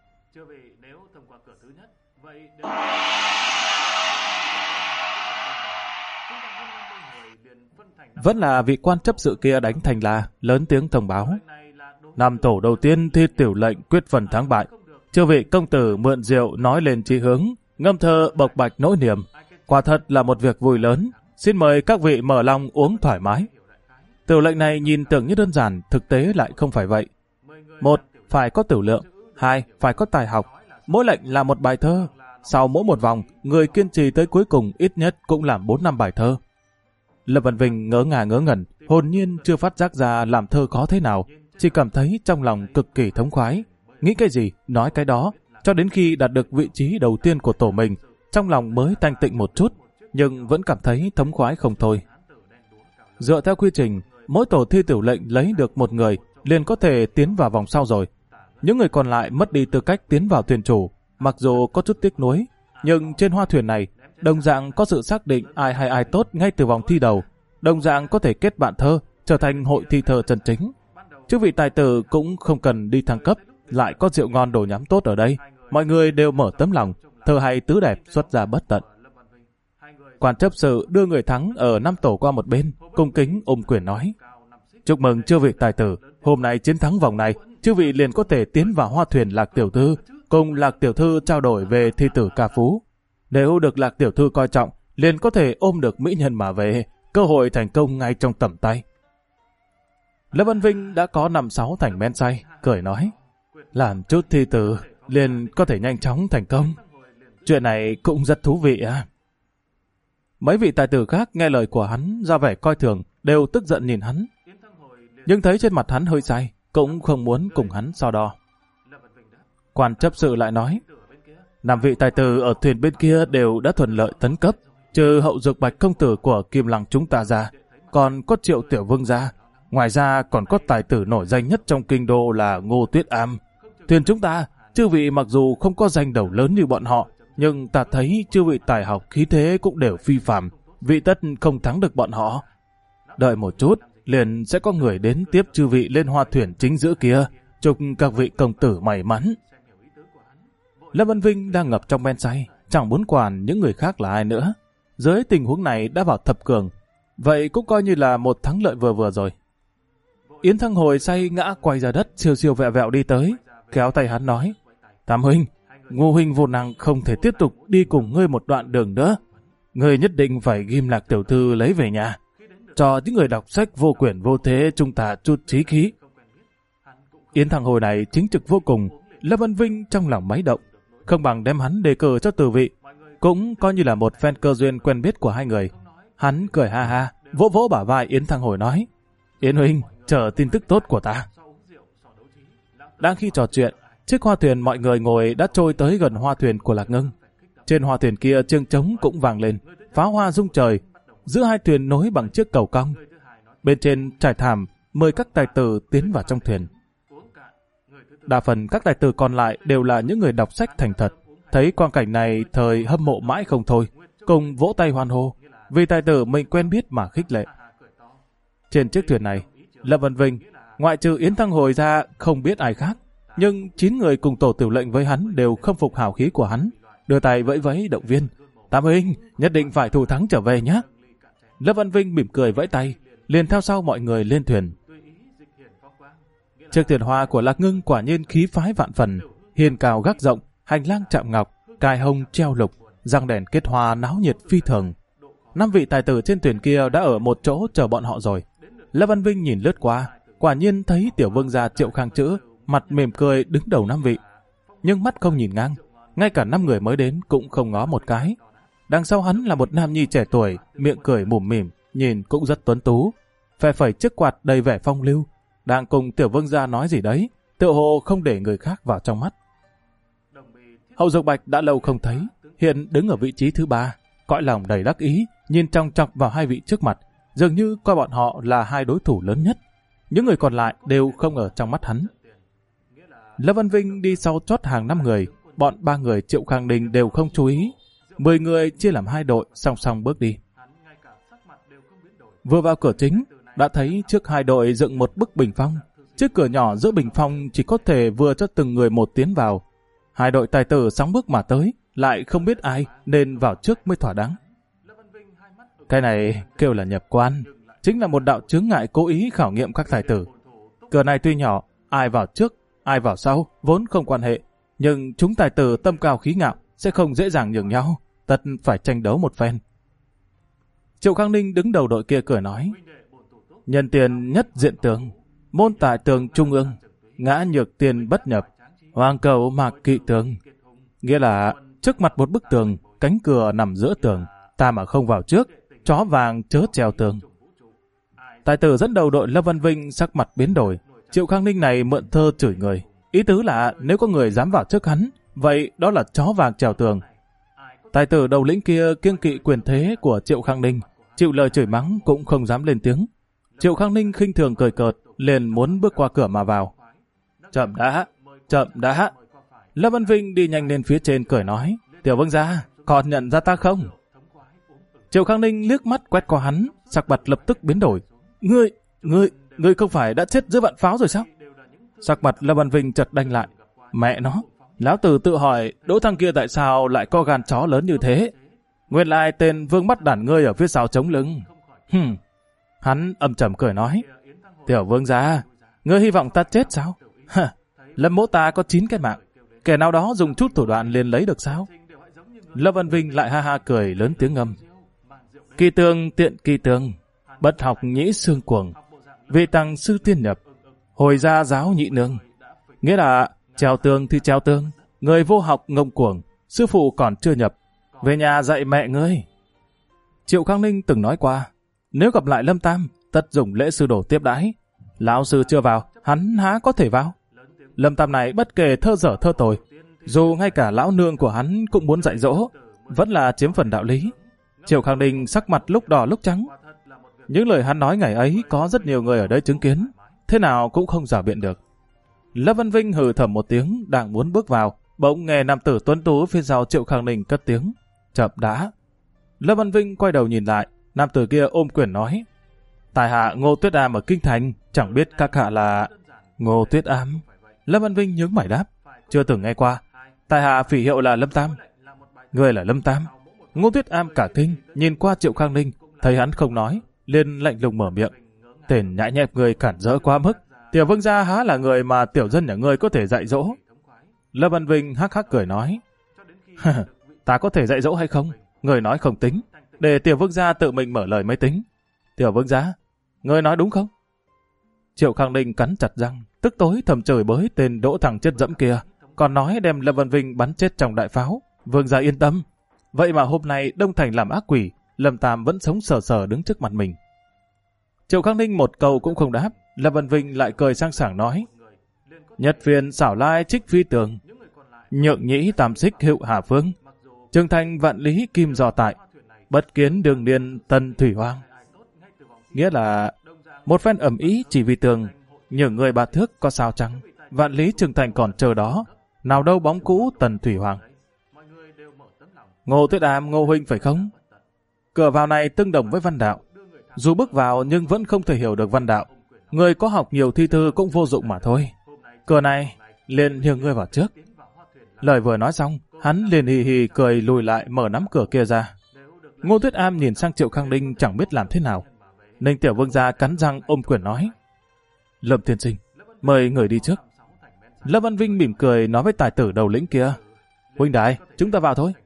Vẫn là vị quan chấp sự kia đánh thành la, lớn tiếng thông báo: Năm tổ đầu tiên thi tiểu lệnh quyết phần thắng bại. Chư vị công tử mượn rượu nói lên chí hướng, ngâm thơ bộc bạch nỗi niềm. Quả thật là một việc vui lớn. Xin mời các vị mở lòng uống thoải mái. Tiểu lệnh này nhìn tưởng như đơn giản, thực tế lại không phải vậy. 1. Phải có tiểu lượng. 2. Phải có tài học. Mỗi lệnh là một bài thơ. Sau mỗi một vòng, người kiên trì tới cuối cùng ít nhất cũng làm 4-5 bài thơ. Lâm Văn Vinh ngỡ ngẩn, hồn nhiên chưa phát giác ra làm thơ có thế nào, chỉ cảm thấy trong lòng cực kỳ thống khoái. Nghĩ cái gì, nói cái đó, cho đến khi đạt được vị trí đầu tiên của tổ mình, trong lòng mới thanh tịnh một chút, nhưng vẫn cảm thấy thống khoái không thôi. Dựa theo quy trình, mỗi tổ thi tiểu lệnh lấy được một người, liền có thể tiến vào vòng sau rồi. Những người còn lại mất đi tư cách tiến vào thuyền chủ, mặc dù có chút tiếc nuối, nhưng trên hoa thuyền này, đồng dạng có sự xác định ai hay ai tốt ngay từ vòng thi đầu, đồng dạng có thể kết bạn thơ, trở thành hội thi thơ chân chính. Chứ vị tài tử cũng không cần đi thăng cấp, lại có rượu ngon đồ nhắm tốt ở đây, mọi người đều mở tấm lòng, thơ hay tứ đẹp xuất ra bất tận. Quan chấp sự đưa người thắng ở 5 tổ qua một bên, cung kính quyền nói: Chúc mừng chư vị tài tử, hôm nay chiến thắng vòng này, chư vị liền có thể tiến vào hoa thuyền Lạc Tiểu Thư, cùng Lạc Tiểu Thư trao đổi về thi tử ca phú. Nếu được Lạc Tiểu Thư coi trọng, liền có thể ôm được mỹ nhân mà về, cơ hội thành công ngay trong tầm tay. Lâm Văn Vinh đã có 5-6 thành men say, cười nói: Làm chút thi tử, liền có thể nhanh chóng thành công. Chuyện này cũng rất thú vị à. Mấy vị tài tử khác nghe lời của hắn ra vẻ coi thường, đều tức giận nhìn hắn. Nhưng thấy trên mặt hắn hơi say, cũng không muốn cùng hắn so đo. Quan chấp sự lại nói: 5 vị tài tử ở thuyền bên kia đều đã thuận lợi tấn cấp, trừ hậu dược Bạch công tử của Kim Lăng chúng ta ra, còn có Triệu Tiểu Vương ra. Ngoài ra còn có tài tử nổi danh nhất trong kinh đô là Ngô Tuyết Am. Thuyền chúng ta, chư vị mặc dù không có danh đầu lớn như bọn họ, nhưng ta thấy chư vị tài học khí thế cũng đều phi phàm, vị tất không thắng được bọn họ. Đợi một chút, liền sẽ có người đến tiếp chư vị lên hoa thuyền chính giữa kia, chúc các vị công tử may mắn. Lâm Văn Vinh đang ngập trong men say, chẳng muốn quản những người khác là ai nữa. Dưới tình huống này đã vào thập cường, vậy cũng coi như là một thắng lợi vừa rồi. Yến Thăng Hồi say ngã quay ra đất, siêu siêu vẹo vẹo đi tới, kéo tay hắn nói: Tam huynh, Ngô huynh vô năng không thể tiếp tục đi cùng ngươi một đoạn đường nữa. Ngươi nhất định phải ghim Lạc tiểu thư lấy về nhà, cho những người đọc sách vô quyển vô thế chúng ta chút trí khí. Yến Thăng Hồi này chính trực vô cùng, Lâm Văn Vinh trong lòng máy động, không bằng đem hắn đề cử cho Từ Vị, cũng coi như là một phen cơ duyên quen biết của hai người. Hắn cười ha ha, vỗ vỗ bả vai Yến Thăng Hồi nói: Yến huynh, chờ tin tức tốt của ta. Đang khi trò chuyện, chiếc hoa thuyền mọi người ngồi đã trôi tới gần hoa thuyền của Lạc Ngưng. Trên hoa thuyền kia chương trống cũng vang lên, pháo hoa rung trời, giữa hai thuyền nối bằng chiếc cầu cong. Bên trên trải thảm mời các tài tử tiến vào trong thuyền. Đa phần các tài tử còn lại đều là những người đọc sách thành thật, thấy quang cảnh này thời hâm mộ mãi không thôi, cùng vỗ tay hoan hô, vì tài tử mình quen biết mà khích lệ. Trên chiếc thuyền này, Lâm Văn Vinh, ngoại trừ Yến Thăng Hồi ra không biết ai khác, nhưng 9 người cùng tổ tiểu lệnh với hắn đều khâm phục hào khí của hắn, đưa tay vẫy vẫy động viên: Tam huynh, nhất định phải thủ thắng trở về nhé. Lâm Văn Vinh mỉm cười vẫy tay, liền theo sau mọi người lên thuyền. Chiếc thuyền hoa của Lạc Ngưng quả nhiên khí phái vạn phần, hiên cao gác rộng, hành lang chạm ngọc, cài hồng treo lục, răng đèn kết hoa náo nhiệt phi thường. 5 vị tài tử trên thuyền kia đã ở một chỗ chờ bọn họ rồi. Lâm Văn Vinh nhìn lướt qua, quả nhiên thấy tiểu vương gia Triệu Khang Chữ, mặt mỉm cười đứng đầu 5 vị, nhưng mắt không nhìn ngang, ngay cả 5 người mới đến cũng không ngó một cái. Đằng sau hắn là một nam nhi trẻ tuổi, miệng cười mủm mỉm, nhìn cũng rất tuấn tú, phe phẩy chiếc quạt đầy vẻ phong lưu, đang cùng tiểu vương gia nói gì đấy, tựa hồ không để người khác vào trong mắt. Hậu Dược Bạch đã lâu không thấy, hiện đứng ở vị trí thứ 3, cõi lòng đầy đắc ý, nhìn chòng chọc vào hai vị trước mặt, dường như coi bọn họ là hai đối thủ lớn nhất. Những người còn lại đều không ở trong mắt hắn. Lâm Văn Vinh đi sau chót hàng 5 người, bọn 3 người Triệu Khang Ninh đều không chú ý. 10 người chia làm 2 đội, song song bước đi. Vừa vào cửa chính, đã thấy trước 2 đội dựng một bức bình phong. Chiếc cửa nhỏ giữa bình phong chỉ có thể vừa cho từng người một tiến vào. 2 đội tài tử sóng bước mà tới, lại không biết ai nên vào trước mới thỏa đáng. Cái này kêu là nhập quan, chính là một đạo chướng ngại cố ý khảo nghiệm các tài tử. Cửa này tuy nhỏ, ai vào trước, ai vào sau, vốn không quan hệ, nhưng chúng tài tử tâm cao khí ngạo sẽ không dễ dàng nhường nhau, tất phải tranh đấu một phen. Triệu Khang Ninh đứng đầu đội kia cười nói: Nhân tiền nhất diện tường, môn tài tường trung ương, ngã nhược tiền bất nhập, hoàng cầu mạc kỵ tường. Nghĩa là trước mặt một bức tường, cánh cửa nằm giữa tường, ta mà không vào trước, chó vàng chớ trèo tường. Tài tử dẫn đầu đội Lâm Văn Vinh sắc mặt biến đổi. Triệu Khang Ninh này mượn thơ chửi người, ý tứ là nếu có người dám vào trước hắn, vậy đó là chó vàng trèo tường. Tài tử đầu lĩnh kia kiêng kỵ quyền thế của Triệu Khang Ninh, chịu lời chửi mắng cũng không dám lên tiếng. Triệu Khang Ninh khinh thường cười cợt, liền muốn bước qua cửa mà vào. Chậm đã, chậm đã. Lâm Văn Vinh đi nhanh lên phía trên cười nói: Tiểu vương gia, còn nhận ra ta không? Triệu Khang Ninh liếc mắt quét qua hắn, sắc mặt lập tức biến đổi. Ngươi không phải đã chết giữa vạn pháo rồi sao? Sắc mặt Lâm Văn Vinh chợt đanh lại. Mẹ nó, lão tử tự hỏi Đỗ Thăng kia tại sao lại có gan chó lớn như thế? Nguyên lai tên Vương Bắt Đản ngươi ở phía sau chống lưng. Hắn âm trầm cười nói: Tiểu vương gia, ngươi hy vọng ta chết sao? Lâm mỗ ta có 9 cái mạng, kẻ nào đó dùng chút thủ đoạn liền lấy được sao? Lâm Văn Vinh lại ha ha cười lớn tiếng ngâm: Kỳ tương tiện kỳ tương, bất học nhĩ xương cuồng, vị tăng sư tiên nhập, hồi gia giáo nhị nương. Nghĩa là treo tường thì treo tường, người vô học ngông cuồng, sư phụ còn chưa nhập, về nhà dạy mẹ ngươi. Triệu Khang Ninh từng nói qua, nếu gặp lại Lâm Tam, tất dùng lễ sư đồ tiếp đãi. Lão sư chưa vào, hắn há có thể vào. Lâm Tam này bất kể thơ dở thơ tồi, dù ngay cả lão nương của hắn cũng muốn dạy dỗ, vẫn là chiếm phần đạo lý. Triệu Khang Ninh sắc mặt lúc đỏ lúc trắng. Những lời hắn nói ngày ấy có rất nhiều người ở đây chứng kiến, thế nào cũng không rảo biện được. Lâm Văn Vinh hừ thầm một tiếng, đang muốn bước vào, Bỗng nghe nam tử tuấn tú phía sau Triệu Khang Ninh cất tiếng: "Chậm đã." Lâm Văn Vinh quay đầu nhìn lại, nam tử kia ôm quyền nói: "Tài hạ Ngô Tuyết Am ở Kinh Thành, chẳng biết các hạ là..." "Ngô Tuyết Am?" Lâm Văn Vinh nhướng mày đáp: "Chưa từng nghe qua. Tài hạ phỉ hiệu là Lâm Tam." "Ngươi là Lâm Tam?" Ngô Tuyết Am cả kinh, nhìn qua Triệu Khang Ninh, thấy hắn không nói, liền lạnh lùng mở miệng: "Tên nhãi nhép ngươi cản rỡ quá mức. Tiểu vương gia há là người mà tiểu dân nhà ngươi có thể dạy dỗ?" Lâm Văn Vinh hắc hắc cười nói: "Ta có thể dạy dỗ hay không, người nói không tính, để tiểu vương gia tự mình mở lời mới tính. Tiểu vương gia, người nói đúng không?" Triệu Khang Ninh cắn chặt răng, tức tối thầm chửi bới tên đỗ thằng chất dẫm kia, còn nói đem Lâm Văn Vinh bắn chết trong đại pháo. Vương gia yên tâm. Vậy mà hôm nay Đông Thành làm ác quỷ, Lâm Tam vẫn sống sờ sờ đứng trước mặt mình. Triệu Khang Ninh một câu cũng không đáp, Lâm Văn Vinh lại cười sang sảng nói: "Nhật phiền xảo lai trích phi tường, nhượng nhĩ tam xích hữu hà phương, trường thành vạn lý kim dò tại, bất kiến đường niên tân thủy hoang." Nghĩa là một phen ầm ĩ chỉ vì tường, nhường người bạt thước có sao chăng, vạn lý trường thành còn chờ đó, nào đâu bóng cũ tần thủy hoàng. Ngô Tuyết Am, Ngô huynh phải không? Cửa vào này tương đồng với văn đạo, dù bước vào nhưng vẫn không thể hiểu được văn đạo. Người có học nhiều thi thư cũng vô dụng mà thôi. Cửa này liền nhường ngươi vào trước. Lời vừa nói xong, hắn liền hì hì cười lùi lại mở nắm cửa kia ra. Ngô Tuyết Am nhìn sang Triệu Khang Ninh chẳng biết làm thế nào. Ninh tiểu vương gia cắn răng ôm quyền nói: "Lâm tiên sinh, mời người đi trước." Lâm Văn Vinh mỉm cười nói với tài tử đầu lĩnh kia: "Huynh đài, chúng ta vào thôi."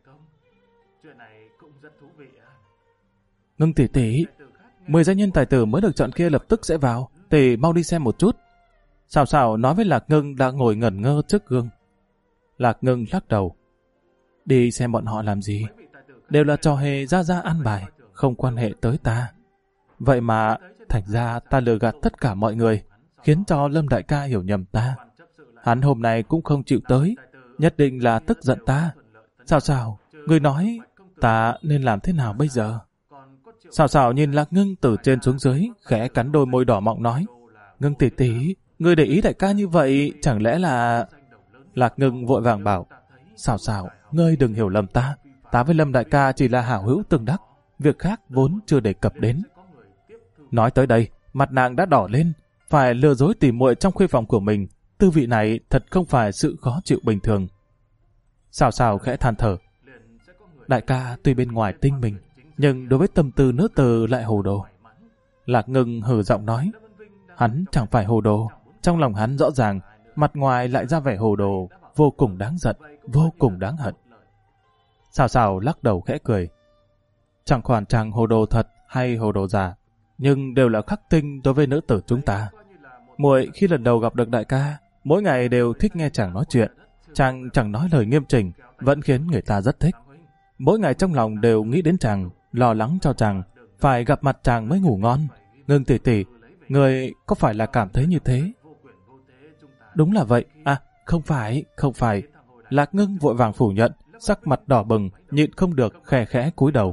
"Ngưng tỷ tỷ, 10 danh nhân tài tử mới được chọn kia lập tức sẽ vào, tỷ mau đi xem một chút." Sào Sào nói với Lạc Ngưng đã ngồi ngẩn ngơ trước gương. Lạc Ngưng lắc đầu: "Đi xem bọn họ làm gì? Đều là trò hề ra ăn bài, không quan hệ tới ta. Vậy mà thành ra ta lừa gạt tất cả mọi người, khiến cho Lâm đại ca hiểu nhầm ta. Hắn hôm nay cũng không chịu tới, nhất định là tức giận ta. Sào Sào, ngươi nói ta nên làm thế nào bây giờ?" Sào Sào nhìn Lạc Ngưng từ trên xuống dưới, khẽ cắn đôi môi đỏ mọng nói: "Ngưng tỷ tỷ, ngươi để ý đại ca như vậy, chẳng lẽ là..." Lạc Ngưng vội vàng bảo: "Sào Sào, ngươi đừng hiểu lầm ta. Ta với Lâm đại ca chỉ là hảo hữu tương đắc, việc khác vốn chưa đề cập đến." Nói tới đây, mặt nàng đã đỏ lên, phải lừa dối tỉ muội trong khuê phòng của mình, tư vị này thật không phải sự khó chịu bình thường. Sào Sào khẽ than thở: "Đại ca tuy bên ngoài tinh mình, nhưng đối với tâm tư nữ tử lại hồ đồ." Lạc Ngưng hừ giọng nói: "Hắn chẳng phải hồ đồ, trong lòng hắn rõ ràng, mặt ngoài lại ra vẻ hồ đồ, vô cùng đáng giận, vô cùng đáng hận." Sào Sào lắc đầu khẽ cười: "Chẳng khoản chàng hồ đồ thật hay hồ đồ giả, nhưng đều là khắc tinh đối với nữ tử chúng ta. Muội khi lần đầu gặp được đại ca, mỗi ngày đều thích nghe chàng nói chuyện. Chàng chẳng nói lời nghiêm chỉnh, vẫn khiến người ta rất thích. Mỗi ngày trong lòng đều nghĩ đến chàng, lo lắng cho chàng, phải gặp mặt chàng mới ngủ ngon. Ngưng tỷ tỷ, người có phải là cảm thấy như thế?" "Đúng là vậy." "À, không phải." Lạc Ngưng vội vàng phủ nhận, sắc mặt đỏ bừng, nhịn không được khẽ khẽ cúi đầu.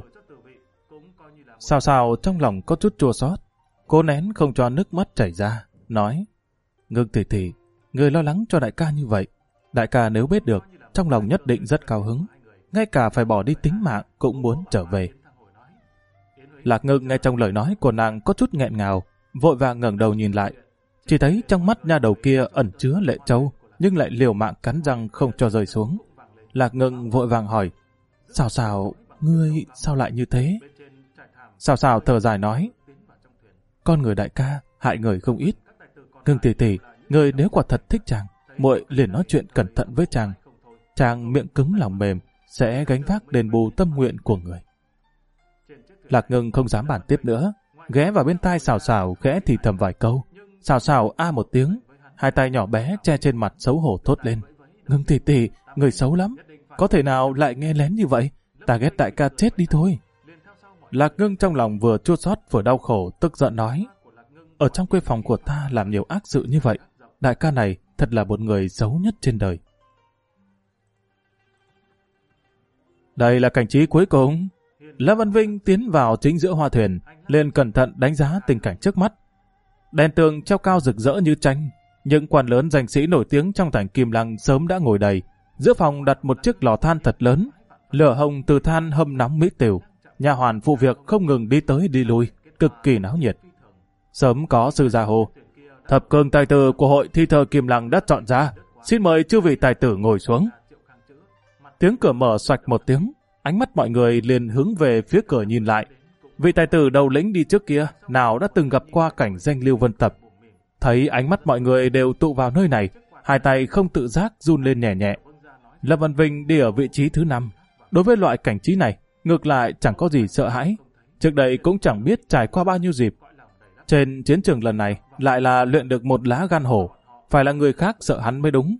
Sào Sào trong lòng có chút chua xót, cố nén không cho nước mắt chảy ra, nói: "Ngưng tỷ tỷ, người lo lắng cho đại ca như vậy, đại ca nếu biết được, trong lòng nhất định rất cao hứng, ngay cả phải bỏ đi tính mạng cũng muốn trở về." Lạc Ngưng nghe trong lời nói của nàng có chút nghẹn ngào, vội vàng ngẩng đầu nhìn lại, chỉ thấy trong mắt nha đầu kia ẩn chứa lệ trâu, nhưng lại liều mạng cắn răng không cho rơi xuống. Lạc Ngưng vội vàng hỏi: "Sào Sào, ngươi sao lại như thế?" Sào Sào thở dài nói: "Con người đại ca hại người không ít. Ngưng tỷ tỷ, người nếu quả thật thích chàng, muội liền nói chuyện cẩn thận với chàng. Chàng miệng cứng lòng mềm, sẽ gánh vác đền bù tâm nguyện của người." Lạc Ngưng không dám bàn tiếp nữa, ghé vào bên tai Sào Sào khẽ thì thầm vài câu. Sào Sào a một tiếng, hai tay nhỏ bé che trên mặt xấu hổ thốt lên: "Ngưng tỷ tỷ, người xấu lắm, có thể nào lại nghe lén như vậy? Ta ghét đại ca chết đi thôi." Lạc Ngưng trong lòng vừa chua xót vừa đau khổ, tức giận nói: "Ở trong quê phòng của ta làm nhiều ác sự như vậy, đại ca này thật là một người xấu nhất trên đời." Đây là cảnh trí cuối cùng. Lâm Văn Vinh tiến vào chính giữa hoa thuyền, liền cẩn thận đánh giá tình cảnh trước mắt. Đèn tường treo cao rực rỡ như tranh, những quan lớn danh sĩ nổi tiếng trong thành Kim Lăng sớm đã ngồi đầy, Giữa phòng đặt một chiếc lò than thật lớn, lửa hồng từ than hâm nóng mỹ tều. Nha hoàn phụ việc không ngừng đi tới đi lui, cực kỳ náo nhiệt. Sớm có sư gia hô: "Thập cường tài tử của hội thi thơ Kim Lăng đã chọn ra, xin mời chư vị tài tử ngồi xuống." Tiếng cửa mở xoạch một tiếng, ánh mắt mọi người liền hướng về phía cửa nhìn lại. Vị tài tử đầu lĩnh đi trước kia, nào đã từng gặp qua cảnh danh lưu vân tập. Thấy ánh mắt mọi người đều tụ vào nơi này, hai tay không tự giác run lên nhẹ nhẹ. Lâm Văn Vinh đi ở vị trí thứ 5. Đối với loại cảnh trí này, ngược lại chẳng có gì sợ hãi. Trước đây cũng chẳng biết trải qua bao nhiêu dịp. Trên chiến trường lần này lại là luyện được một lá gan hổ, phải là người khác sợ hắn mới đúng.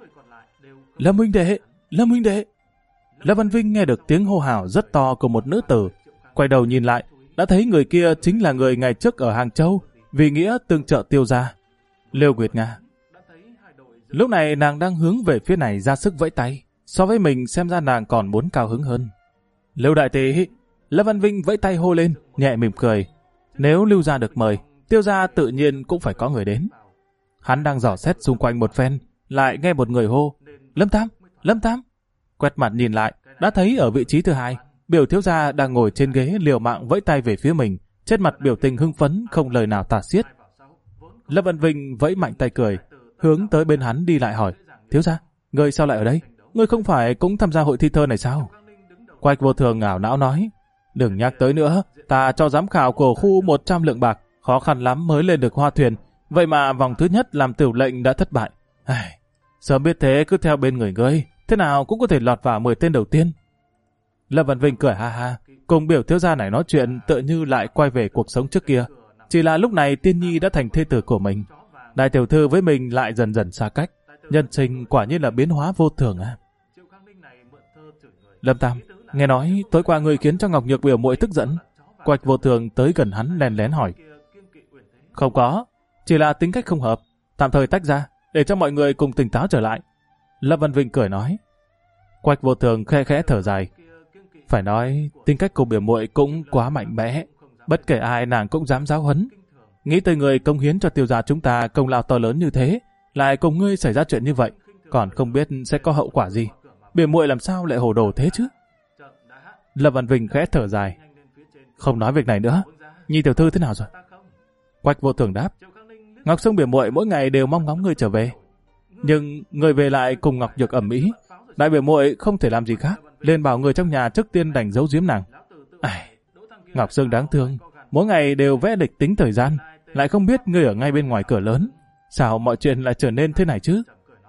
Lâm huynh đệ, Lâm huynh đệ. Lâm Văn Vinh nghe được tiếng hô hào rất to của một nữ tử, quay đầu nhìn lại, đã thấy người kia chính là người ngày trước ở Hàng Châu, vì nghĩa tương trợ Tiêu gia, Liêu Nguyệt Nga. Lúc này nàng đang hướng về phía này ra sức vẫy tay, so với mình xem ra nàng còn muốn cao hứng hơn. Liêu đại tỷ. Lâm Văn Vinh vẫy tay hô lên, nhẹ mỉm cười. Nếu Lưu gia được mời, Tiêu gia tự nhiên cũng phải có người đến. Hắn đang dò xét xung quanh một phen, lại nghe một người hô: Lâm Tam, Lâm Tam. Quét mặt nhìn lại, đã thấy ở vị trí thứ 2, biểu thiếu gia đang ngồi trên ghế liều mạng vẫy tay về phía mình, trên mặt biểu tình hưng phấn không lời nào tả xiết. Lâm Văn Vinh vẫy mạnh tay cười, hướng tới bên hắn đi lại hỏi: Thiếu gia, ngươi sao lại ở đây? Ngươi không phải cũng tham gia hội thi thơ này sao? Quách Vô Thường ngảo não nói: Đừng nhắc tới nữa, ta cho giám khảo của khu 100 lượng bạc, khó khăn lắm mới lên được hoa thuyền, vậy mà vòng thứ nhất làm tiểu lệnh đã thất bại. Sớm biết thế cứ theo bên người ngươi, thế nào cũng có thể lọt vào 10 tên đầu tiên. Lâm Văn Vinh cười ha ha, cùng biểu thiếu gia này nói chuyện tựa như lại quay về cuộc sống trước kia. Chỉ là lúc này Tiên Nhi đã thành thê tử của mình, đại tiểu thư với mình lại dần dần xa cách. Nhân sinh quả nhiên là biến hóa vô thường à. Lâm Tam, nghe nói tối qua người khiến cho Ngọc Nhược biểu muội tức giận. Quách Vô Thường tới gần hắn lén lén hỏi. Không có, chỉ là tính cách không hợp, tạm thời tách ra để cho mọi người cùng tỉnh táo trở lại. Lâm Văn Vinh cười nói. Quách Vô Thường khe khẽ thở dài. Phải nói tính cách của biểu muội cũng quá mạnh mẽ, bất kể ai nàng cũng dám giáo huấn. Nghĩ tới người công hiến cho Tiêu gia chúng ta công lao to lớn như thế, lại cùng ngươi xảy ra chuyện như vậy, còn không biết sẽ có hậu quả gì. Biểu muội làm sao lại hồ đồ thế chứ? Lâm Văn Vinh khẽ thở dài. Không nói việc này nữa, Nhi tiểu thư thế nào rồi? Quách Vô Thường đáp. Ngọc Sương biểu muội mỗi ngày đều mong ngóng ngươi trở về, nhưng người về lại cùng Ngọc Nhược ầm ĩ. Đại biểu muội không thể làm gì khác, liền bảo người trong nhà trước tiên đành giấu giếm nàng. Ngọc Sương đáng thương, mỗi ngày đều vẽ lịch tính thời gian, lại không biết ngươi ở ngay bên ngoài cửa lớn. Sao mọi chuyện lại trở nên thế này chứ?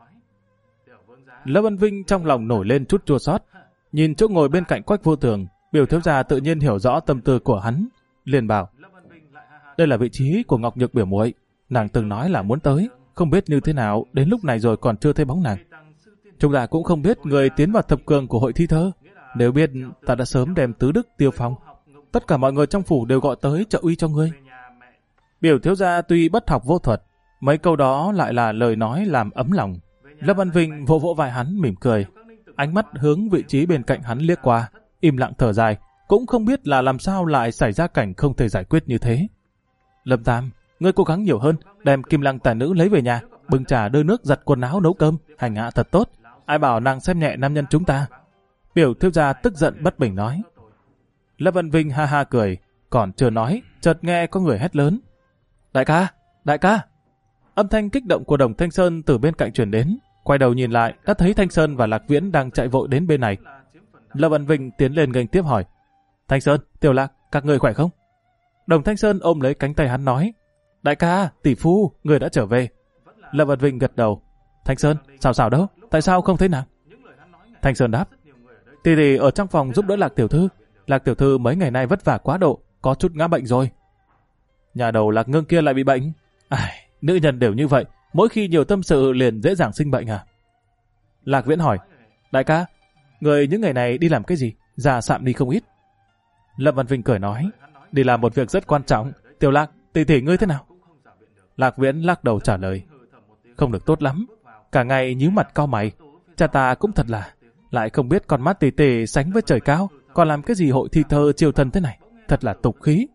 Lâm Văn Vinh trong lòng nổi lên chút chua xót, nhìn chỗ ngồi bên cạnh Quách Vô Thường, biểu thiếu gia tự nhiên hiểu rõ tâm tư của hắn, liền bảo: Đây là vị trí của Ngọc Nhược biểu muội, nàng từng nói là muốn tới, không biết như thế nào, đến lúc này rồi còn chưa thấy bóng nàng. Chúng ta cũng không biết người tiến vào thập cường của hội thi thơ, nếu biết ta đã sớm đem tứ đức tiêu phong. Tất cả mọi người trong phủ đều gọi tới trợ uy cho ngươi. Biểu thiếu gia tuy bất học vô thuật, mấy câu đó lại là lời nói làm ấm lòng. Lâm Văn Vinh vỗ vỗ vai hắn mỉm cười, ánh mắt hướng vị trí bên cạnh hắn liếc qua, im lặng thở dài, cũng không biết là làm sao lại xảy ra cảnh không thể giải quyết như thế. Lâm Tam, ngươi cố gắng nhiều hơn, đem Kim Lăng tài nữ lấy về nhà, bưng trà đưa nước, giặt quần áo, nấu cơm, hành hạ thật tốt. Ai bảo nàng xem nhẹ nam nhân chúng ta? Biểu thiếu gia tức giận bất bình nói. Lâm Văn Vinh ha ha cười, còn chưa nói, chợt nghe có người hét lớn. Đại ca, đại ca! Âm thanh kích động của Đồng Thanh Sơn từ bên cạnh truyền đến, quay đầu nhìn lại, đã thấy Thanh Sơn và Lạc Viễn đang chạy vội đến bên này. Lâm Văn Vinh tiến lên nghênh tiếp hỏi. Thanh Sơn, Tiểu Lạc, các người khỏe không? Đồng Thanh Sơn ôm lấy cánh tay hắn nói. Đại ca, tỷ phu, người đã trở về. Lâm Văn Vinh gật đầu. Thanh Sơn, sao đâu, tại sao không thấy nàng? Thanh Sơn đáp. Tỷ ở trong phòng giúp đỡ Lạc tiểu thư. Lạc tiểu thư mấy ngày nay vất vả quá độ, có chút ngã bệnh rồi. Nhà đầu Lạc Ngưng kia lại bị bệnh. Nữ nhân đều như vậy, mỗi khi nhiều tâm sự liền dễ dàng sinh bệnh à? Lạc Viễn hỏi. Đại ca, người những ngày này đi làm cái gì? Già sạm đi không ít. Lâm Văn Vinh cười nói. Đi làm một việc rất quan trọng. Tiểu Lạc, tỷ ngươi thế nào? Lạc Viễn lắc đầu trả lời. Không được tốt lắm, cả ngày nhíu mặt cau mày. Cha ta cũng thật là, lại không biết con mắt tỷ sánh với trời cao, còn làm cái gì hội thi thơ triều thần thế này, thật là tục khí.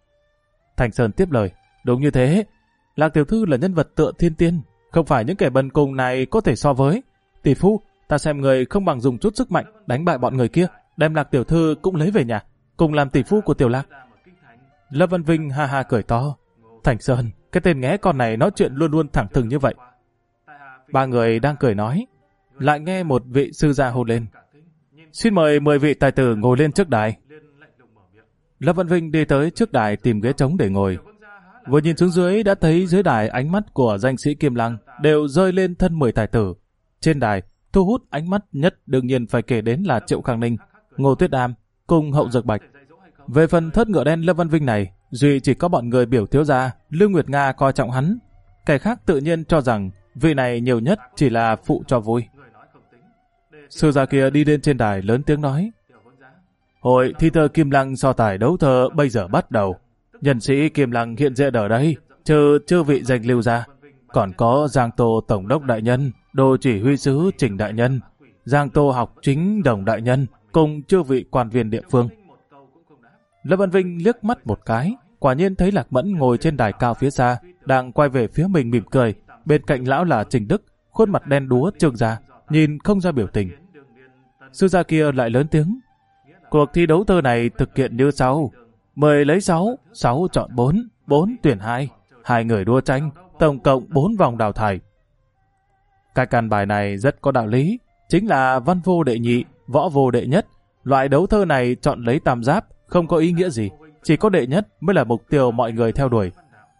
Thành Sơn tiếp lời. Đúng như thế, Lạc tiểu thư là nhân vật tựa thiên tiên, không phải những kẻ bần cùng này có thể so với. Tỷ phu, ta xem người không bằng dùng chút sức mạnh đánh bại bọn người kia, đem Lạc tiểu thư cũng lấy về nhà, cùng làm tỷ phu của Tiểu Lạc. Lâm Văn Vinh ha ha cười to. Thành Sơn, cái tên nghé con này nói chuyện luôn luôn thẳng thừng như vậy. Ba người đang cười nói, lại nghe một vị sư gia hô lên. Xin mời 10 vị tài tử ngồi lên trước đài. Lâm Văn Vinh đi tới trước đài tìm ghế trống để ngồi. Vừa nhìn xuống dưới đã thấy dưới đài ánh mắt của danh sĩ Kim Lăng đều rơi lên thân 10 tài tử. Trên đài, thu hút ánh mắt nhất đương nhiên phải kể đến là Triệu Khang Ninh, Ngô Tuyết Đam cùng Hậu Dược Bạch. Về phần thớt ngựa đen Lâm Văn Vinh này, duy chỉ có bọn người biểu thiếu gia Lưu Nguyệt Nga coi trọng hắn. Kẻ khác tự nhiên cho rằng vị này nhiều nhất chỉ là phụ cho vui. Sư gia kia đi lên trên đài lớn tiếng nói, hội thi thơ Kim Lăng so tài đấu thơ bây giờ bắt đầu. Nhân sĩ Kim Lăng hiện diện ở đây, trừ chư vị danh lưu gia, còn có Giang Tô Tổng đốc đại nhân, Đô chỉ huy sứ Trình đại nhân, Giang Tô học chính Đồng đại nhân, cùng chư vị quan viên địa phương. Lâm Văn Vinh liếc mắt một cái, quả nhiên thấy Lạc Mẫn ngồi trên đài cao phía xa, đang quay về phía mình mỉm cười. Bên cạnh lão là Trình Đức, khuôn mặt đen đúa trương ra, nhìn không ra biểu tình. Sư gia kia lại lớn tiếng, cuộc thi đấu thơ này thực hiện như sau: 10 lấy 6, 6 chọn 4, 4 tuyển 2, 2 người đua tranh, tổng cộng 4 vòng đào thải. Cái căn bài này rất có đạo lý, chính là văn vô đệ nhị, võ vô đệ nhất. Loại đấu thơ này chọn lấy tam giáp, không có ý nghĩa gì, chỉ có đệ nhất mới là mục tiêu mọi người theo đuổi.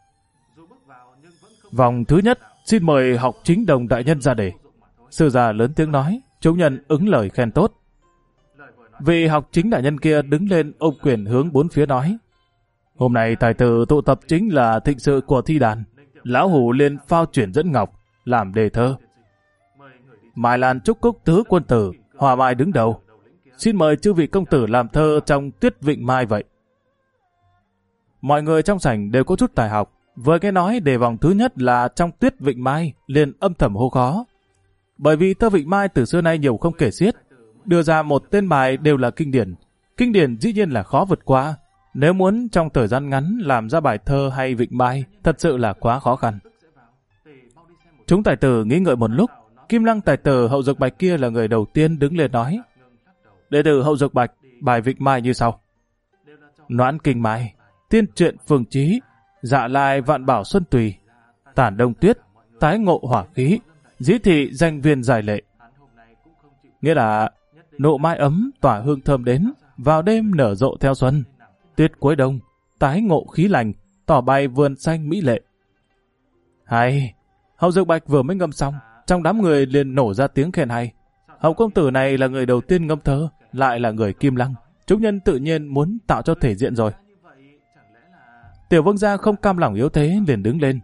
Vòng thứ nhất, xin mời học chính Đồng đại nhân ra đề. Sư gia lớn tiếng nói, chúng nhân ứng lời khen tốt. Vị học chính đại nhân kia đứng lên ôm quyền hướng bốn phía nói, hôm nay tài tử tụ tập chính là thịnh sự của thi đàn. Lão hủ liền phao chuyển dẫn ngọc, làm đề thơ. Mai Lan Trúc Cúc tứ quân tử, Hòa Mai đứng đầu. Xin mời chư vị công tử làm thơ trong Tuyết Vịnh Mai vậy. Mọi người trong sảnh đều có chút tài học, vừa nghe nói đề vòng thứ nhất là trong Tuyết Vịnh Mai, liền âm thầm hô khó. Bởi vì thơ Vịnh Mai từ xưa nay nhiều không kể xiết, đưa ra một tên bài đều là kinh điển. Kinh điển dĩ nhiên là khó vượt qua. Nếu muốn trong thời gian ngắn làm ra bài thơ hay Vịnh Mai, thật sự là quá khó khăn. Chúng tài tử nghĩ ngợi một lúc, Kim Lăng tài tử Hậu Dược Bạch kia là người đầu tiên đứng lên nói. Đệ tử Hậu Dược Bạch, bài Vịnh Mai như sau: Noãn Kinh Mai, tiên truyện phương trí, dạ lai vạn bảo xuân tùy, tản đông tuyết, tái ngộ hỏa khí, dĩ thị danh viên giải lệ. Nghĩa là nụ mai ấm tỏa hương thơm đến, vào đêm nở rộ theo xuân, tuyết cuối đông, tái ngộ khí lành, tỏ bay vườn xanh mỹ lệ. Hay! Hậu Dược Bạch vừa mới ngâm xong, trong đám người liền nổ ra tiếng khen hay. Hậu công tử này là người đầu tiên ngâm thơ, lại là người Kim Lăng, chúng nhân tự nhiên muốn tạo cho thể diện rồi. Tiểu Vương gia không cam lòng yếu thế liền đứng lên.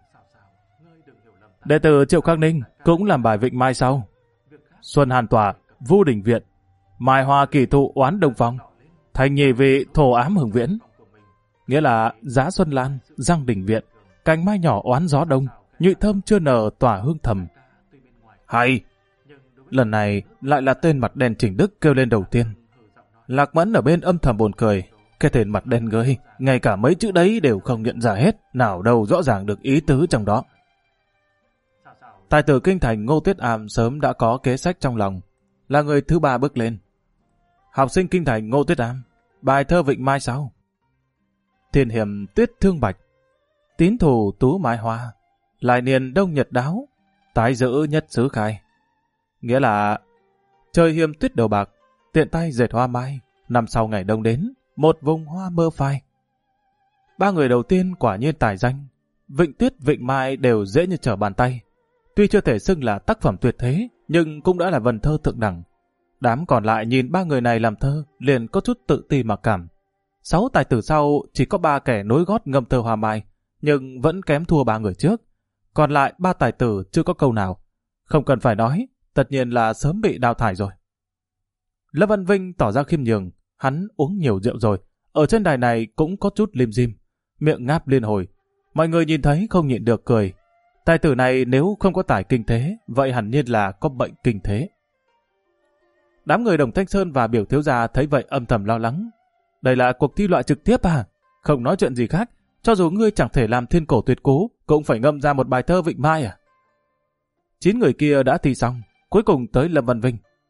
Đệ tử Triệu Khang Ninh cũng làm bài Vịnh Mai sau: Xuân Hàn Tỏa, Vu Đình Viện, Mai Hoa Kỳ Thụ Oán Đông Phong, Thành Nhị Vị Thổ Ám Hưng Viễn. Nghĩa là giá Xuân Lan, Giang Đình Viện, cành mai nhỏ oán gió đông, nhụy thơm chưa nở tỏa hương thầm. Hay! Lần này lại là tên mặt đen Trình Đức kêu lên đầu tiên. Lạc Mẫn ở bên âm thầm buồn cười. Cái tên mặt đen gơi, ngay cả mấy chữ đấy đều không nhận ra hết, nào đâu rõ ràng được ý tứ trong đó. Tài tử kinh thành Ngô Tuyết Am sớm đã có kế sách trong lòng, là người thứ ba bước lên. Học sinh kinh thành Ngô Tuyết Am, bài thơ Vịnh Mai sau: Thiên hiểm tuyết thương bạch, tín thù tú mai hoa, lại niên đông nhật đáo, tái giữ nhất xứ khai. Nghĩa là trời hiểm tuyết đầu bạc, tiện tay dệt hoa mai, năm sau ngày đông đến, một vùng hoa mơ phai. Ba người đầu tiên quả nhiên tài danh, Vịnh Tuyết Vịnh Mai đều dễ như trở bàn tay. Tuy chưa thể xưng là tác phẩm tuyệt thế, nhưng cũng đã là vần thơ thượng đẳng. Đám còn lại nhìn ba người này làm thơ, liền có chút tự ti mặc cảm. 6 tài tử sau chỉ có 3 kẻ nối gót ngâm thơ hoa mai, nhưng vẫn kém thua 3 người trước. Còn lại 3 tài tử chưa có câu nào. Không cần phải nói, tất nhiên là sớm bị đào thải rồi. Lâm Văn Vinh tỏ ra khiêm nhường, hắn uống nhiều rượu rồi, ở trên đài này cũng có chút lim dim, miệng ngáp liên hồi. Mọi người nhìn thấy không nhịn được cười. Tài tử này nếu không có tài kinh thế, vậy hẳn nhiên là có bệnh kinh thế. Đám người Đồng Thanh Sơn và biểu thiếu gia thấy vậy âm thầm lo lắng. Đây là cuộc thi loại trực tiếp à? Không nói chuyện gì khác, cho dù ngươi chẳng thể làm thiên cổ tuyệt cú, cũng phải ngâm ra một bài thơ Vịnh Mai à? 9 người kia đã thi xong, cuối cùng tới Lâm Văn Vinh.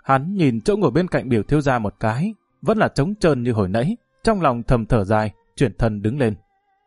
Hắn nhìn chỗ ngồi bên cạnh Biểu thiếu gia một cái, vẫn là trống trơn như hồi nãy, trong lòng thầm thở dài, chuyển thân đứng lên.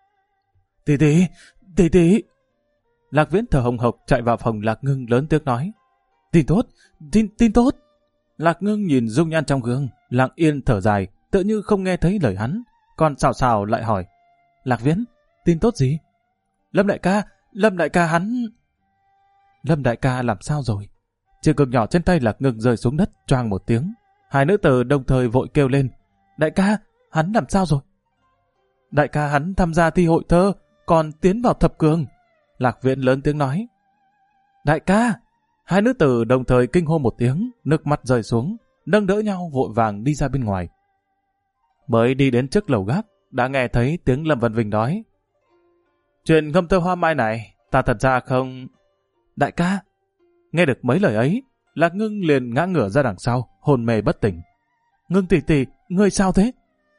Tỷ. Lạc Viễn thở hồng hộc chạy vào phòng Lạc Ngưng lớn tiếng nói. Tin tốt. Lạc Ngưng nhìn dung nhan trong gương, lặng yên thở dài, tựa như không nghe thấy lời hắn, còn xào lại hỏi. Lạc Viễn, tin tốt gì? Lâm đại ca hắn... Lâm đại ca làm sao rồi? Chiếc cực nhỏ trên tay Lạc Ngưng rơi xuống đất choang một tiếng. Hai nữ tử đồng thời vội kêu lên. Đại ca, hắn làm sao rồi? Đại ca hắn tham gia thi hội thơ, còn tiến vào thập cường. Lạc Viễn lớn tiếng nói. Đại ca! Hai nữ tử đồng thời kinh hô một tiếng, nước mắt rơi xuống, nâng đỡ nhau vội vàng đi ra bên ngoài. Mới đi đến trước lầu gác, đã nghe thấy tiếng Lâm Văn Vinh nói. Chuyện ngâm thơ hoa mai này, ta thật ra không... Đại ca! Nghe được mấy lời ấy, Lạc Ngưng liền ngã ngửa ra đằng sau, hồn mê bất tỉnh. Ngưng tỷ, ngươi sao thế?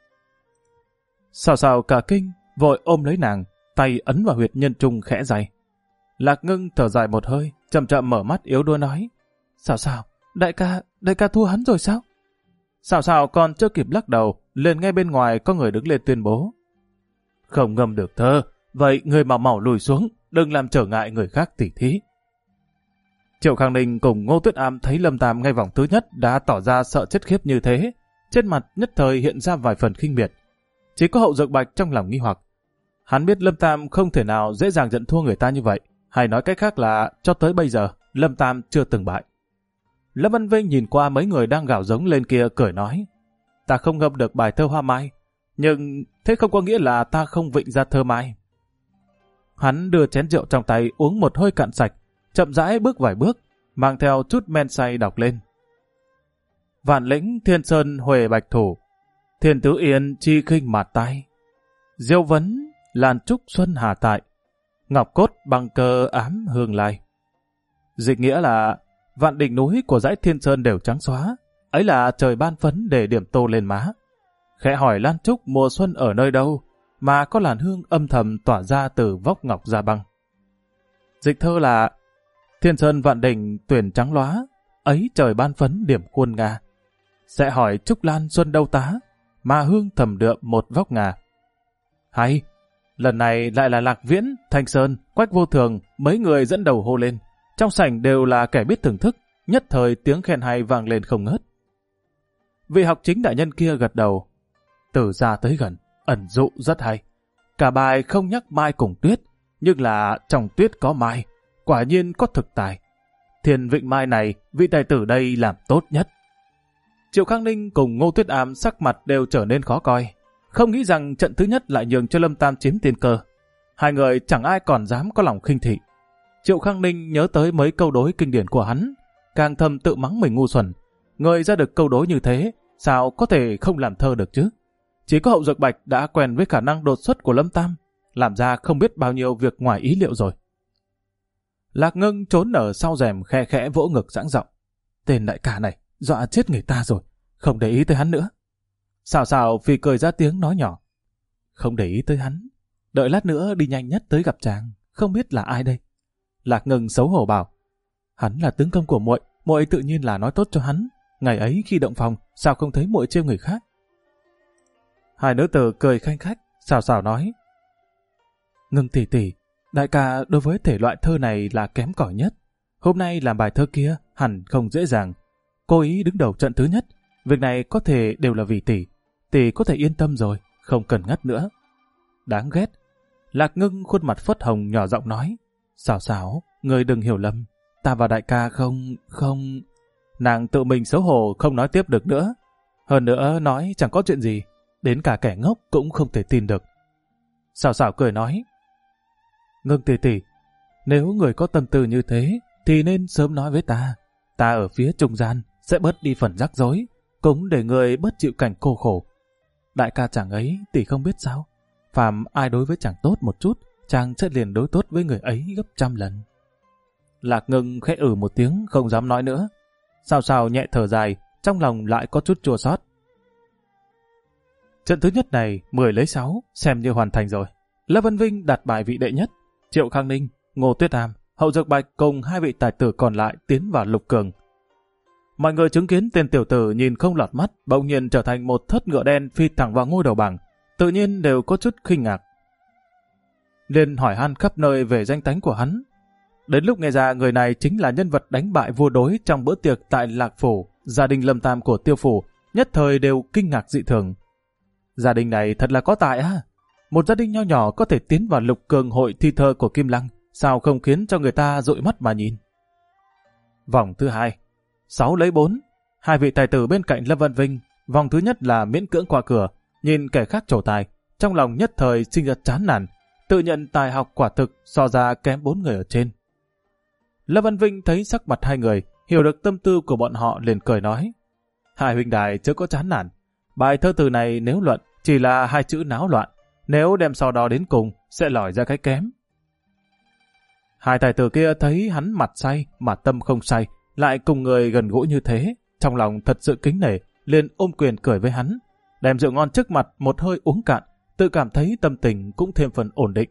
Xào cả kinh, vội ôm lấy nàng, tay ấn vào huyệt nhân trung khẽ dày. Lạc Ngưng thở dài một hơi, chậm chậm mở mắt yếu đuối nói. Sao, đại ca thua hắn rồi sao? Sao còn chưa kịp lắc đầu, liền nghe bên ngoài có người đứng lên tuyên bố. Không ngâm được thơ, vậy người mau lùi xuống, đừng làm trở ngại người khác tỉ thí. Triệu Khang Ninh cùng Ngô Tuyết Am thấy Lâm Tam ngay vòng thứ nhất đã tỏ ra sợ chết khiếp như thế, trên mặt nhất thời hiện ra vài phần khinh miệt. Chỉ có Hậu Dược Bạch trong lòng nghi hoặc. Hắn biết Lâm Tam không thể nào dễ dàng nhận thua người ta như vậy, hay nói cách khác là cho tới bây giờ Lâm Tam chưa từng bại. Lâm Văn Vinh nhìn qua mấy người đang gào giống lên kia cười nói. Ta không ngâm được bài thơ hoa mai, nhưng thế không có nghĩa là ta không vịnh ra thơ mai. Hắn đưa chén rượu trong tay uống một hơi cạn sạch, chậm rãi bước vài bước, mang theo chút men say đọc lên. Vạn lĩnh thiên sơn huề bạch thủ, thiên tứ yên chi khinh mạt tai. Diêu vấn làn trúc xuân hà tại, ngọc cốt bằng cờ ám hương lai. Dịch nghĩa là vạn đỉnh núi của dãy thiên sơn đều trắng xóa, ấy là trời ban phấn để điểm tô lên má. Khẽ hỏi lan trúc mùa xuân ở nơi đâu, mà có làn hương âm thầm tỏa ra từ vóc ngọc da băng. Dịch thơ là thiên sơn vạn đỉnh tuyển trắng lóa, ấy trời ban phấn điểm khuôn Nga. Sẽ hỏi trúc lan xuân đâu tá, mà hương thầm đượm một vóc ngà. Hay, lần này lại là Lạc Viễn, Thanh Sơn, Quách Vô Thường, mấy người dẫn đầu hô lên. Trong sảnh đều là kẻ biết thưởng thức, nhất thời tiếng khen hay vang lên không ngớt. Vị học chính đại nhân kia gật đầu. Từ xa tới gần, ẩn dụ rất hay. Cả bài không nhắc mai cùng tuyết, nhưng là trong tuyết có mai, quả nhiên có thực tài. Thiên vịnh mai này, vị tài tử đây làm tốt nhất. Triệu Khang Ninh cùng Ngô Tuyết Am sắc mặt đều trở nên khó coi. Không nghĩ rằng trận thứ nhất lại nhường cho Lâm Tam chiếm tiên cơ. Hai người chẳng ai còn dám có lòng khinh thị. Triệu Khang Ninh nhớ tới mấy câu đối kinh điển của hắn, càng thầm tự mắng mình ngu xuẩn. Người ra được câu đối như thế, sao có thể không làm thơ được chứ? Chỉ có Hậu Dược Bạch đã quen với khả năng đột xuất của Lâm Tam, làm ra không biết bao nhiêu việc ngoài ý liệu rồi. Lạc Ngưng trốn ở sau rèm khe khẽ vỗ ngực giãng giọng. Tên đại ca này, dọa chết người ta rồi, không để ý tới hắn nữa. Xào phì cười ra tiếng nói nhỏ. Không để ý tới hắn, đợi lát nữa đi nhanh nhất tới gặp chàng, không biết là ai đây. Lạc Ngưng xấu hổ bảo. Hắn là tướng công của muội, muội tự nhiên là nói tốt cho hắn. Ngày ấy khi động phòng, sao không thấy muội trêu người khác? Hai nữ tử cười khanh khách, xào nói. Ngưng tỷ, đại ca đối với thể loại thơ này là kém cỏi nhất. Hôm nay làm bài thơ kia hẳn không dễ dàng. Cô ý đứng đầu trận thứ nhất, việc này có thể đều là vì tỷ có thể yên tâm rồi, không cần ngắt nữa. Đáng ghét. Lạc Ngưng khuôn mặt phớt hồng nhỏ giọng nói. Xào, người đừng hiểu lầm, ta và đại ca không... Nàng tự mình xấu hổ không nói tiếp được nữa. Hơn nữa nói chẳng có chuyện gì, đến cả kẻ ngốc cũng không thể tin được. Xào cười nói. Ngưng tỷ, nếu người có tâm tư như thế, thì nên sớm nói với ta. Ta ở phía trung gian, sẽ bớt đi phần rắc rối, cũng để người bớt chịu cảnh cô khổ. Đại ca chàng ấy, tỷ không biết sao. Phàm ai đối với chàng tốt một chút, chàng sẽ liền đối tốt với người ấy gấp 100 lần. Lạc Ngưng khẽ một tiếng, không dám nói nữa. Xào nhẹ thở dài, trong lòng lại có chút chua xót. Trận thứ nhất này 10 lấy 6, xem như hoàn thành rồi. Lâm Văn Vinh đạt bài vị đệ nhất. Triệu Khang Ninh, Ngô Tuyết Am, Hậu Dược Bạch cùng hai vị tài tử còn lại tiến vào lục cường. Mọi người chứng kiến tên tiểu tử nhìn không lọt mắt, bỗng nhiên trở thành một thớt ngựa đen phi thẳng vào ngôi đầu bảng, tự nhiên đều có chút kinh ngạc. Liền hỏi han khắp nơi về danh tánh của hắn. Đến lúc nghe ra người này chính là nhân vật đánh bại vua đối trong bữa tiệc tại Lạc Phủ, gia đình Lâm Tam của Tiêu Phủ, nhất thời đều kinh ngạc dị thường. Gia đình này thật là có tài á! Một gia đình nho nhỏ có thể tiến vào lục cường hội thi thơ của Kim Lăng, sao không khiến cho người ta dụi mắt mà nhìn. Vòng thứ 2, 6 lấy 4, hai vị tài tử bên cạnh Lâm Văn Vinh, vòng thứ nhất là miễn cưỡng qua cửa, nhìn kẻ khác trổ tài, trong lòng nhất thời sinh ra chán nản, tự nhận tài học quả thực so ra kém 4 người ở trên. Lâm Văn Vinh thấy sắc mặt hai người, hiểu được tâm tư của bọn họ liền cười nói: hai huynh đài chớ có chán nản, bài thơ từ này nếu luận chỉ là hai chữ náo loạn, nếu đem so đo đến cùng sẽ lòi ra cái kém. Hai tài tử kia thấy hắn mặt say mà tâm không say, lại cùng người gần gũi như thế, trong lòng thật sự kính nể, liền ôm quyền cười với hắn, đem rượu ngon trước mặt một hơi uống cạn, tự cảm thấy tâm tình cũng thêm phần ổn định.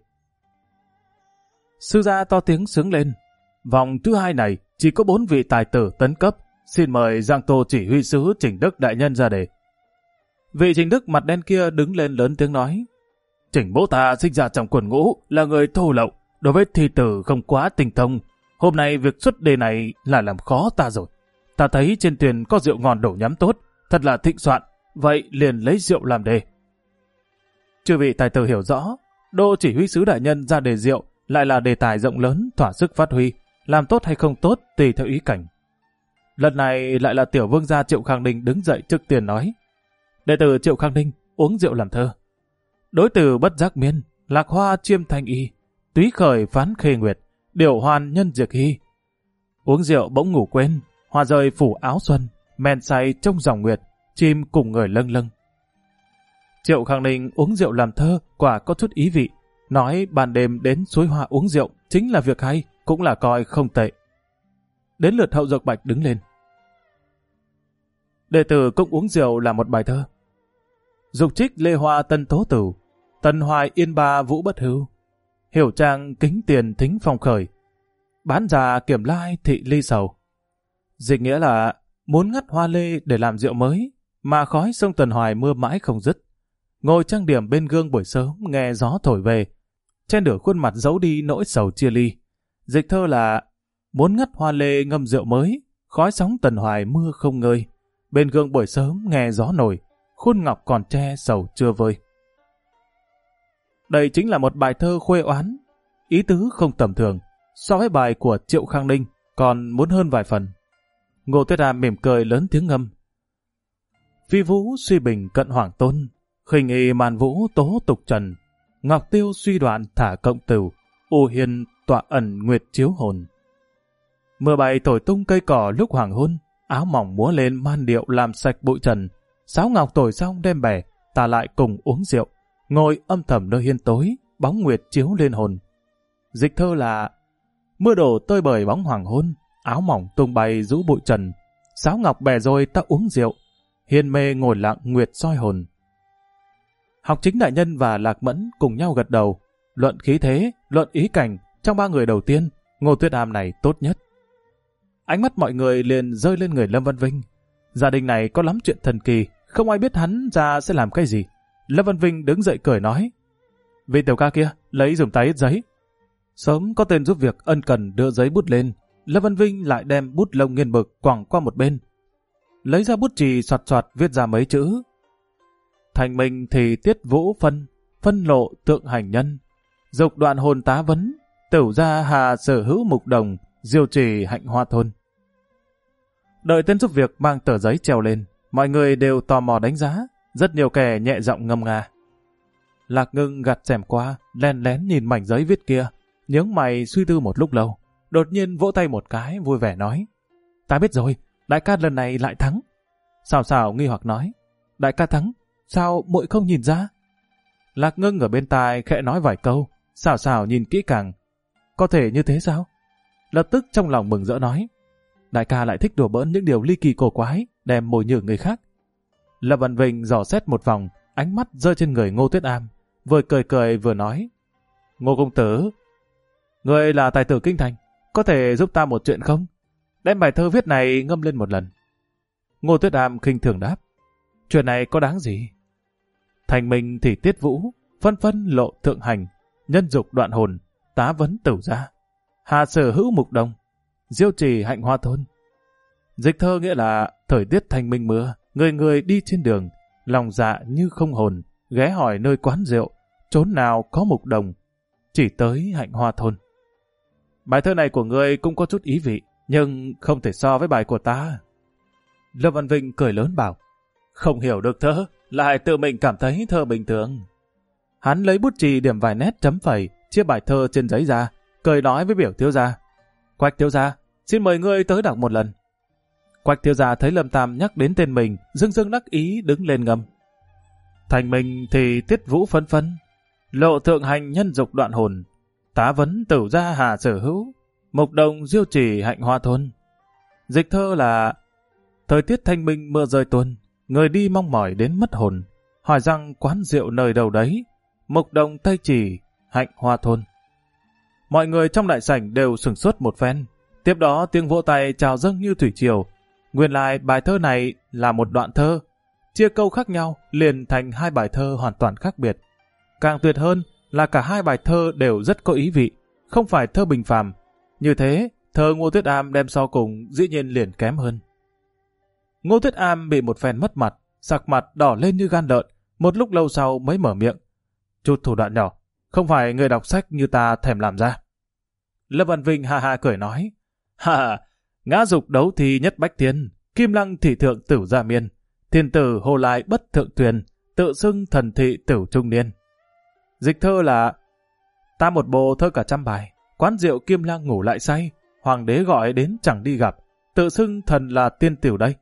Sư gia to tiếng sướng lên: vòng thứ 2 này chỉ có 4 vị tài tử tấn cấp, xin mời Giang Tô chỉ huy sứ Trình Đức đại nhân ra đề. Vị Trình Đức mặt đen kia đứng lên lớn tiếng nói: Trình bố ta sinh ra trong quần ngũ, là người thô lậu, đối với thi tử không quá tinh thông. Hôm nay việc xuất đề này là làm khó ta rồi. Ta thấy trên thuyền có rượu ngon đổ nhắm tốt, thật là thịnh soạn, vậy liền lấy rượu làm đề. Chư vị tài tử hiểu rõ, đô chỉ huy sứ đại nhân ra đề rượu lại là đề tài rộng lớn, thỏa sức phát huy, làm tốt hay không tốt tùy theo ý cảnh. Lần này lại là tiểu vương gia Triệu Khang Ninh đứng dậy trước tiền nói: đệ tử Triệu Khang Ninh uống rượu làm thơ. Đối từ bất giác miên, lạc hoa chiêm thanh y, túy khởi phán khê nguyệt, điều hoàn nhân diệt hy. Uống rượu bỗng ngủ quên, hoa rơi phủ áo xuân, men say trong dòng nguyệt, chim cùng người lâng lâng. Triệu Khang Ninh uống rượu làm thơ quả có chút ý vị, nói ban đêm đến suối hoa uống rượu chính là việc hay, cũng là coi không tệ. Đến lượt Hậu Dược Bạch đứng lên. Đệ tử cũng uống rượu là một bài thơ. Dục trích lê hoa tân tố tử, tần hoài yên ba vũ bất hưu. Hiểu trang kính tiền thính phong khởi, bán già kiểm lai thị ly sầu. Dịch nghĩa là muốn ngắt hoa lê để làm rượu mới, mà khói sông Tần Hoài mưa mãi không dứt. Ngồi trang điểm bên gương buổi sớm nghe gió thổi về, trên nửa khuôn mặt giấu đi nỗi sầu chia ly. Dịch thơ là muốn ngắt hoa lê ngâm rượu mới, khói sóng Tần Hoài mưa không ngơi. Bên gương buổi sớm nghe gió nổi, khuôn ngọc còn che sầu chưa vơi. Đây chính là một bài thơ khuê oán, ý tứ không tầm thường, so với bài của Triệu Khang Ninh còn muốn hơn vài phần. Ngô Tuyết Đàm mỉm cười lớn tiếng ngâm: phi vũ suy bình cận hoàng tôn, khinh y màn vũ tố tục trần, ngọc tiêu suy đoạn thả cộng tửu, u hiền tọa ẩn nguyệt chiếu hồn. Mưa bay thổi tung cây cỏ lúc hoàng hôn, áo mỏng múa lên man điệu làm sạch bụi trần. Sáo ngọc thổi xong đem bẻ, ta lại cùng uống rượu, ngồi âm thầm nơi hiên tối, bóng nguyệt chiếu lên hồn. Dịch thơ là mưa đổ tơi bời bóng hoàng hôn, áo mỏng tung bay rũ bụi trần, sáo ngọc bẻ rồi ta uống rượu, hiên mê ngồi lặng nguyệt soi hồn. Học Chính đại nhân và Lạc Mẫn cùng nhau gật đầu, luận khí thế, luận ý cảnh, trong ba người đầu tiên, Ngô Tuyết Đàm này tốt nhất. Ánh mắt mọi người liền rơi lên người Lâm Văn Vinh. Gia đình này có lắm chuyện thần kỳ, không ai biết hắn ra sẽ làm cái gì. Lâm Văn Vinh đứng dậy cười nói: vị tiểu ca kia, lấy dùm tay ít giấy. Sớm có tên giúp việc ân cần đưa giấy bút lên, Lâm Văn Vinh lại đem bút lông nghiền mực quẳng qua một bên. Lấy ra bút chì soạt soạt viết ra mấy chữ: thành mình thì tiết vũ phân, phân lộ tượng hành nhân, dục đoạn hồn tá vấn, tửu gia hà sở hữu mục đồng, diêu trì hạnh hoa thôn. Đợi tên giúp việc mang tờ giấy treo lên, mọi người đều tò mò đánh giá, rất nhiều kẻ nhẹ giọng ngâm nga. Lạc Ngưng gạt xẻm qua, lén lén nhìn mảnh giấy viết kia, nhướng mày suy tư một lúc lâu, đột nhiên vỗ tay một cái vui vẻ nói: ta biết rồi, đại ca lần này lại thắng. Xào Xào nghi hoặc nói: đại ca thắng, sao muội không nhìn ra? Lạc Ngưng ở bên tai khẽ nói vài câu, Xào Xào nhìn kỹ càng: có thể như thế sao? Lập tức trong lòng mừng rỡ nói: đại ca lại thích đùa bỡn những điều ly kỳ cổ quái, đem mồi nhử người khác. Lâm Văn Vinh dò xét một vòng, ánh mắt rơi trên người Ngô Tuyết Am, vừa cười cười vừa nói: Ngô công tử, người là tài tử kinh thành, có thể giúp ta một chuyện không? Đem bài thơ viết này ngâm lên một lần. Ngô Tuyết Am khinh thường đáp. Chuyện này có đáng gì? Thành Minh thì tiết vũ, phân phân lộ thượng hành, nhân dục đoạn hồn, tá vấn tửu gia, hà sở hữu mục đồng, diêu trì hạnh hoa thôn. Dịch thơ nghĩa là thời tiết thanh minh mưa, người người đi trên đường, lòng dạ như không hồn, ghé hỏi nơi quán rượu, chốn nào có mục đồng, chỉ tới hạnh hoa thôn. Bài thơ này của ngươi cũng có chút ý vị, nhưng không thể so với bài của ta. Lâm Văn Vinh cười lớn bảo, không hiểu được thơ, lại tự mình cảm thấy thơ bình thường. Hắn lấy bút chì điểm vài nét chấm phẩy, chia bài thơ trên giấy ra, cười nói với Biểu thiếu gia. Quách thiếu gia, xin mời ngươi tới đọc một lần. Quách thiếu gia thấy Lâm Tam nhắc đến tên mình, dưng dưng đắc ý đứng lên ngâm. Thành Minh thì tiết vũ phân phân, lộ thượng hành nhân dục đoạn hồn, tá vấn tửu gia hà sở hữu, mục đồng diêu trì hạnh hoa thôn. Dịch thơ là thời tiết thanh minh mưa rơi tuôn, người đi mong mỏi đến mất hồn, hỏi rằng quán rượu nơi đâu đấy, mục đồng tây trì hạnh hoa thôn. Mọi người trong đại sảnh đều sửng sốt một phen, tiếp đó tiếng vỗ tay trào dâng như thủy triều. Nguyên lai bài thơ này là một đoạn thơ, chia câu khác nhau liền thành hai bài thơ hoàn toàn khác biệt. Càng tuyệt hơn là cả hai bài thơ đều rất có ý vị, không phải thơ bình phàm. Như thế, thơ Ngô Tuyết Am đem so cùng dĩ nhiên liền kém hơn. Ngô Tuyết Am bị một phen mất mặt, sặc mặt đỏ lên như gan lợn, một lúc lâu sau mới mở miệng. Chút thủ đoạn nhỏ, không phải người đọc sách như ta thèm làm ra. Lâm Văn Vinh ha ha cười nói, ha, ngã dục đấu thi nhất bách thiên, kim lăng thị thượng tửu gia miên, thiên tử hồ lại bất thượng tuyền, tự xưng thần thị tửu trung niên. Dịch thơ là ta một bộ thơ cả trăm bài, quán rượu kim lăng ngủ lại say, hoàng đế gọi đến chẳng đi gặp, tự xưng thần là tiên tiểu đây.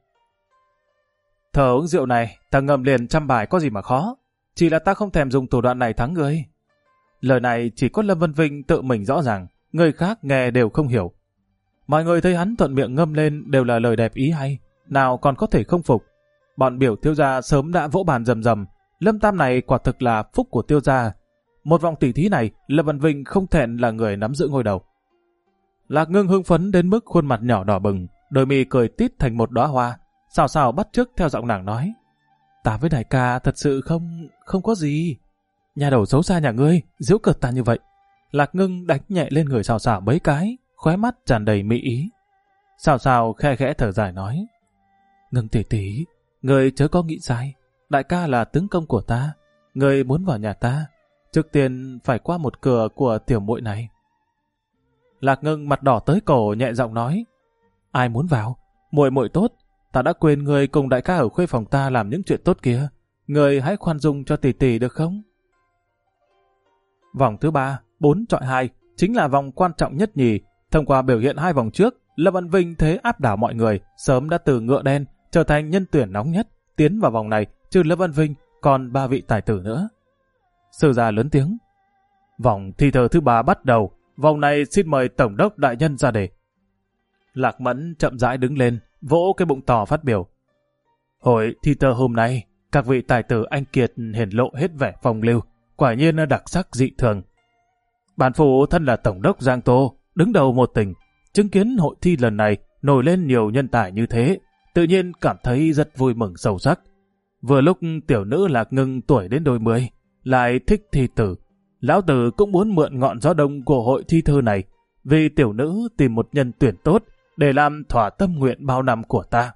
Thơ uống rượu này, ta ngâm liền trăm bài có gì mà khó, chỉ là ta không thèm dùng thủ đoạn này thắng người. Lời này chỉ có Lâm Văn Vinh tự mình rõ ràng, người khác nghe đều không hiểu. Mọi người thấy hắn thuận miệng ngâm lên đều là lời đẹp ý hay, nào còn có thể không phục. Bọn Biểu thiếu gia sớm đã vỗ bàn rầm rầm, Lâm Tam này quả thực là phúc của tiêu gia. Một vòng tỷ thí này, Lâm Văn Vinh không thẹn là người nắm giữ ngôi đầu. Lạc Ngưng hưng phấn đến mức khuôn mặt nhỏ đỏ bừng, đôi mi cười tít thành một đóa hoa, xào xào bắt chước theo giọng nàng nói. Ta với đại ca thật sự không có gì. Nhà đầu xấu xa nhà ngươi, giễu cợt ta như vậy. Lạc Ngưng đánh nhẹ lên người xào xào mấy cái, khóe mắt tràn đầy mỹ ý. Xào xào khe khẽ thở dài nói. Ngưng tỷ tỷ, người chớ có nghĩ sai. Đại ca là tướng công của ta, người muốn vào nhà ta, trước tiên phải qua một cửa của tiểu muội này. Lạc Ngưng mặt đỏ tới cổ nhẹ giọng nói. Ai muốn vào? Muội muội tốt, ta đã quên người cùng đại ca ở khuê phòng ta làm những chuyện tốt kia. Người hãy khoan dung cho tỷ tỷ được không? Vòng thứ 3, 4-2 chính là vòng quan trọng nhất nhì. Thông qua biểu hiện hai vòng trước, Lâm Văn Vinh thế áp đảo mọi người, sớm đã từ ngựa đen trở thành nhân tuyển nóng nhất. Tiến vào vòng này, trừ Lâm Văn Vinh, còn 3 vị tài tử nữa. Sư gia lớn tiếng. Vòng thi thơ thứ 3 bắt đầu, vòng này xin mời Tổng đốc đại nhân ra đề. Lạc Mẫn chậm rãi đứng lên, vỗ cái bụng to phát biểu. Hội thi thơ hôm nay, các vị tài tử anh kiệt hiển lộ hết vẻ phong lưu, quả nhiên đặc sắc dị thường. Bản phụ thân là Tổng đốc Giang Tô, đứng đầu một tỉnh, chứng kiến hội thi lần này nổi lên nhiều nhân tài như thế, tự nhiên cảm thấy rất vui mừng sâu sắc. Vừa lúc tiểu nữ Lạc Ngưng tuổi đến đôi mươi, lại thích thi tử, lão tử cũng muốn mượn ngọn gió đông của hội thi thơ này, vì tiểu nữ tìm một nhân tuyển tốt để làm thỏa tâm nguyện bao năm của ta.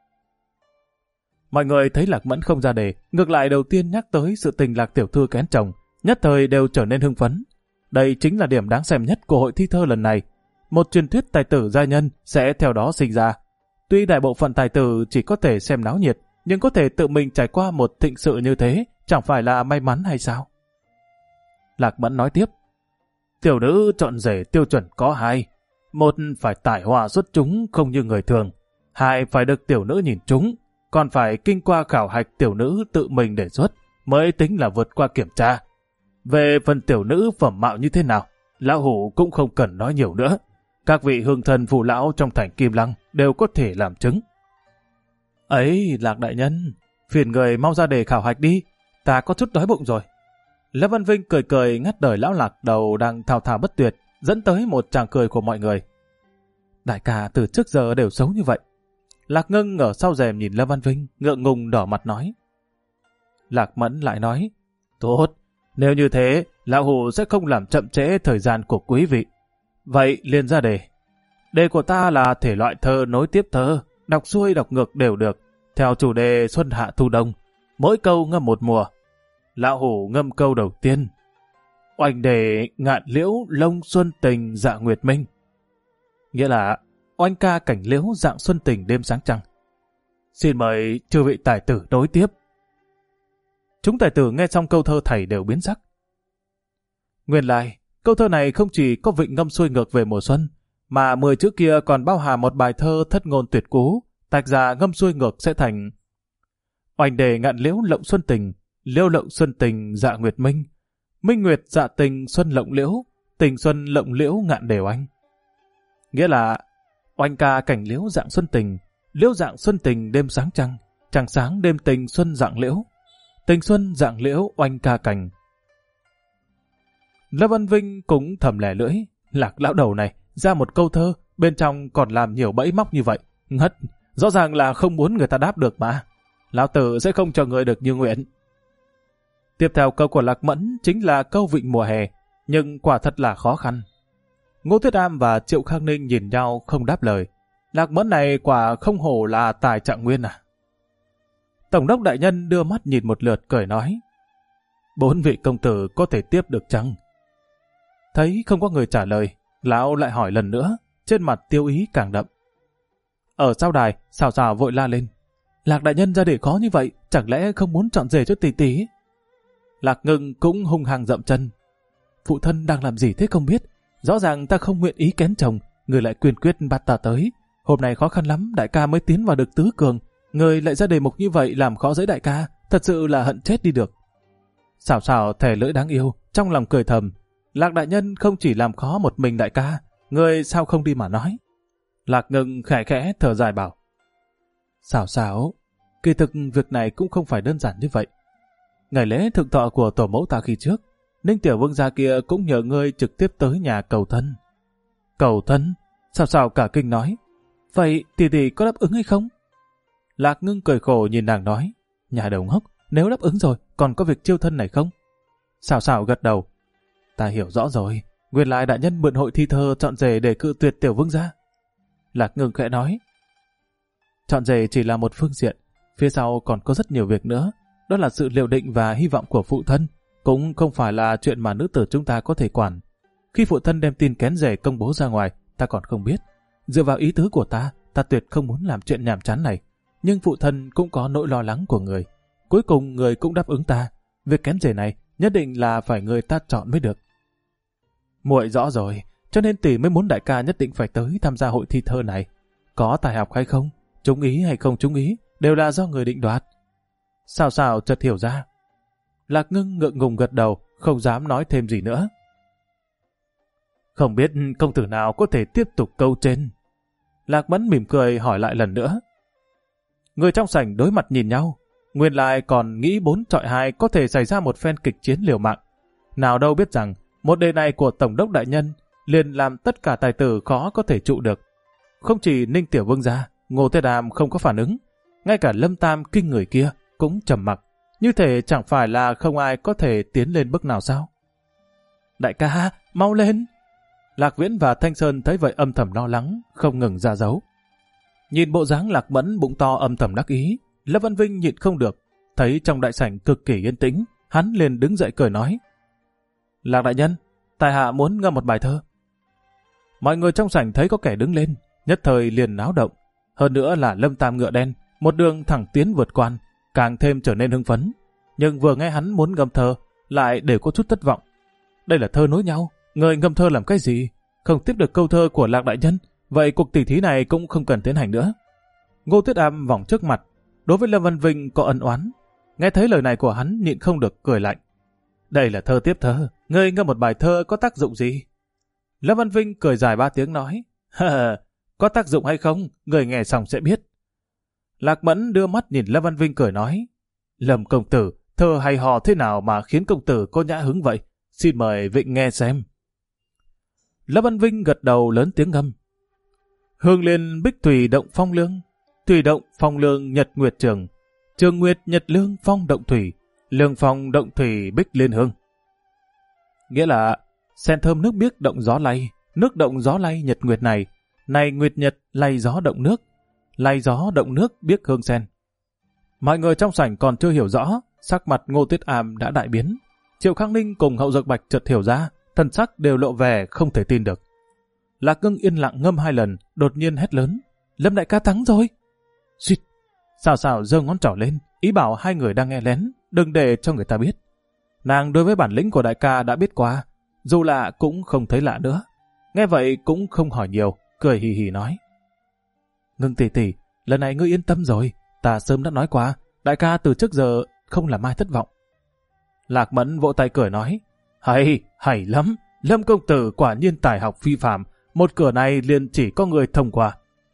Mọi người thấy Lạc Mẫn không ra đề, ngược lại đầu tiên nhắc tới sự tình Lạc tiểu thư kén chồng, nhất thời đều trở nên hưng phấn. Đây chính là điểm đáng xem nhất của hội thi thơ lần này. Một truyền thuyết tài tử gia nhân sẽ theo đó sinh ra. Tuy đại bộ phận tài tử chỉ có thể xem náo nhiệt, nhưng có thể tự mình trải qua một thịnh sự như thế, chẳng phải là may mắn hay sao? Lạc Mẫn nói tiếp. Tiểu nữ chọn rể tiêu chuẩn có hai. Một phải tài hoa xuất chúng không như người thường. Hai phải được tiểu nữ nhìn trúng. Còn phải kinh qua khảo hạch tiểu nữ tự mình đề xuất mới tính là vượt qua kiểm tra. Về phần tiểu nữ phẩm mạo như thế nào, lão hủ cũng không cần nói nhiều nữa. Các vị hương thân phụ lão trong thành Kim Lăng đều có thể làm chứng. Ấy, Lạc đại nhân, phiền người mau ra đề khảo hạch đi, ta có chút đói bụng rồi. Lâm Văn Vinh cười cười ngắt đời lão Lạc đầu đang thao thao bất tuyệt, dẫn tới một tràng cười của mọi người. Đại ca từ trước giờ đều xấu như vậy. Lạc Ngân ở sau rèm nhìn Lâm Văn Vinh, ngượng ngùng đỏ mặt nói. Lạc Mẫn lại nói, tốt, nếu như thế, lão hủ sẽ không làm chậm trễ thời gian của quý vị. Vậy liền ra đề. Đề của ta là thể loại thơ nối tiếp thơ, đọc xuôi đọc ngược đều được, theo chủ đề xuân hạ thu đông, mỗi câu ngâm một mùa. Lão hủ ngâm câu đầu tiên. Oanh đề ngạn liễu lông xuân tình dạ nguyệt minh. Nghĩa là oanh ca cảnh liễu dạng xuân tình đêm sáng trăng. Xin mời chư vị tài tử đối tiếp. Chúng tài tử nghe xong câu thơ thảy đều biến sắc. Nguyên lai, câu thơ này không chỉ có vịnh ngâm xuôi ngược về mùa xuân, mà 10 chữ kia còn bao hàm một bài thơ thất ngôn tuyệt cú, tạch ra ngâm xuôi ngược sẽ thành oanh đề ngạn liễu lộng xuân tình, liễu lộng xuân tình dạ nguyệt minh, minh nguyệt dạ tình xuân lộng liễu, tình xuân lộng liễu ngạn đều anh. Nghĩa là oanh ca cảnh liễu dạng xuân tình, liễu dạng xuân tình đêm sáng trăng, trăng sáng đêm tình xuân dạng liễu, tình xuân dạng liễu oanh ca cảnh. Lâm Văn Vinh cũng thầm lẻ lưỡi, Lạc lão đầu này ra một câu thơ, bên trong còn làm nhiều bẫy móc như vậy, ngất, rõ ràng là không muốn người ta đáp được mà. Lão tử sẽ không cho người được như nguyện. Tiếp theo câu của Lạc Mẫn chính là câu vịnh mùa hè, nhưng quả thật là khó khăn. Ngô Tuyết Am và Triệu Khang Ninh nhìn nhau không đáp lời. Lạc Mẫn này quả không hổ là tài trạng nguyên à. Tổng đốc đại nhân đưa mắt nhìn một lượt cười nói, 4 vị công tử có thể tiếp được chăng? Thấy không có người trả lời, lão lại hỏi lần nữa, trên mặt tiêu ý càng đậm. Ở sau đài, Sào Sào vội la lên, Lạc đại nhân ra để khó như vậy, chẳng lẽ không muốn chọn rể cho tỷ tỷ? Lạc Ngưng cũng hung hăng dậm chân. Phụ thân đang làm gì thế không biết, rõ ràng ta không nguyện ý kén chồng, người lại quyền quyết bắt ta tới. Hôm nay khó khăn lắm, đại ca mới tiến vào được tứ cường, người lại ra đề mục như vậy làm khó dễ đại ca, thật sự là hận chết đi được. Sào Sào thè lưỡi đáng yêu, trong lòng cười thầm, Lạc đại nhân không chỉ làm khó một mình đại ca, người sao không đi mà nói. Lạc Ngưng khẽ khẽ thở dài bảo, Sào Sào, kỳ thực việc này cũng không phải đơn giản như vậy. Ngày lễ thượng thọ của tổ mẫu ta khi trước, Ninh tiểu vương gia kia cũng nhờ ngươi trực tiếp tới nhà cầu thân. Cầu thân? Sào Sào cả kinh nói, vậy tỷ tỷ có đáp ứng hay không? Lạc Ngưng cười khổ nhìn nàng nói, nhà đầu ngốc, nếu đáp ứng rồi còn có việc chiêu thân này không? Sào Sào gật đầu, ta hiểu rõ rồi, nguyên lại đại nhân mượn hội thi thơ chọn rể để cự tuyệt tiểu vương gia. Lạc Ngưng khẽ nói, chọn rể chỉ là một phương diện, phía sau còn có rất nhiều việc nữa, đó là sự liệu định và hy vọng của phụ thân, cũng không phải là chuyện mà nữ tử chúng ta có thể quản. Khi phụ thân đem tin kén rể công bố ra ngoài, ta còn không biết. Dựa vào ý tứ của ta, ta tuyệt không muốn làm chuyện nhàm chán này. Nhưng phụ thân cũng có nỗi lo lắng của người. Cuối cùng người cũng đáp ứng ta. Việc kén rể này nhất định là phải người ta chọn mới được. Muội rõ rồi, cho nên tỷ mới muốn đại ca nhất định phải tới tham gia hội thi thơ này. Có tài học hay không, trúng ý hay không trúng ý, đều là do người định đoạt. Sào Sào chợt hiểu ra. Lạc Ngưng ngượng ngùng gật đầu, không dám nói thêm gì nữa. Không biết công tử nào có thể tiếp tục câu trên. Lạc Mẫn mỉm cười hỏi lại lần nữa. Người trong sảnh đối mặt nhìn nhau, nguyên lại còn nghĩ 4-2 có thể xảy ra một phen kịch chiến liều mạng. Nào đâu biết rằng, một đề này của Tổng đốc đại nhân liền làm tất cả tài tử khó có thể trụ được. Không chỉ Ninh tiểu vương gia, Ngô Tuyết Am không có phản ứng, ngay cả Lâm Tam kinh người kia cũng trầm mặc, như thể chẳng phải là không ai có thể tiến lên bước nào sao. Đại ca, mau lên! Lạc Viễn và Thanh Sơn thấy vậy âm thầm lo lắng, không ngừng ra dấu. Nhìn bộ dáng Lạc Mẫn bụng to âm thầm đắc ý, Lâm Văn Vinh nhịn không được, thấy trong đại sảnh cực kỳ yên tĩnh, hắn liền đứng dậy cười nói. Lạc đại nhân, tài hạ muốn ngâm một bài thơ. Mọi người trong sảnh thấy có kẻ đứng lên, nhất thời liền náo động. Hơn nữa là Lâm Tam ngựa đen, một đường thẳng tiến vượt quan, càng thêm trở nên hưng phấn. Nhưng vừa nghe hắn muốn ngâm thơ, lại đều có chút thất vọng. Đây là thơ nối nhau, người ngâm thơ làm cái gì? Không tiếp được câu thơ của Lạc đại nhân, vậy cuộc tỷ thí này cũng không cần tiến hành nữa. Ngô Tuyết Am vòng trước mặt, đối với Lâm Văn Vinh có ân oán. Nghe thấy lời này của hắn nhịn không được cười lạnh. Đây là thơ tiếp thơ, ngươi ngâm một bài thơ có tác dụng gì? Lâm Văn Vinh cười dài 3 tiếng nói, có tác dụng hay không, người nghe xong sẽ biết. Lạc Mẫn đưa mắt nhìn Lâm Văn Vinh cười nói, Lâm công tử, thơ hay hò thế nào mà khiến công tử có nhã hứng vậy? Xin mời Vịnh nghe xem. Lâm Văn Vinh gật đầu lớn tiếng ngâm. Hương liên bích thủy động phong lương, thủy động phong lương nhật nguyệt trường, trường nguyệt nhật lương phong động thủy, lương phong động thủy bích liên hương. Nghĩa là sen thơm nước biếc động gió lay, nước động gió lay nhật nguyệt này, này nguyệt nhật lay gió động nước, lay gió động nước biếc hương sen. Mọi người trong sảnh còn chưa hiểu rõ, sắc mặt Ngô Tuyết Am đã đại biến. Triệu Khang Ninh cùng Hậu Dược Bạch chợt hiểu ra, thần sắc đều lộ vẻ không thể tin được. Lạc Ngưng yên lặng ngâm 2 lần, đột nhiên hét lớn: Lâm đại ca thắng rồi! Suýt! Xào xào giơ ngón trỏ lên, ý bảo 2 người đang nghe lén, đừng để cho người ta biết. Nàng đối với bản lĩnh của đại ca đã biết qua, dù lạ cũng không thấy lạ nữa. Nghe vậy cũng không hỏi nhiều, cười hì hì nói: Ngưng tỷ tỷ, lần này ngươi yên tâm rồi, ta sớm đã nói qua, đại ca từ trước giờ không làm ai thất vọng. Lạc Mẫn vỗ tay cười nói: Hay lắm, Lâm công tử quả nhiên tài học phi phàm, một cửa này liền chỉ có người thông qua.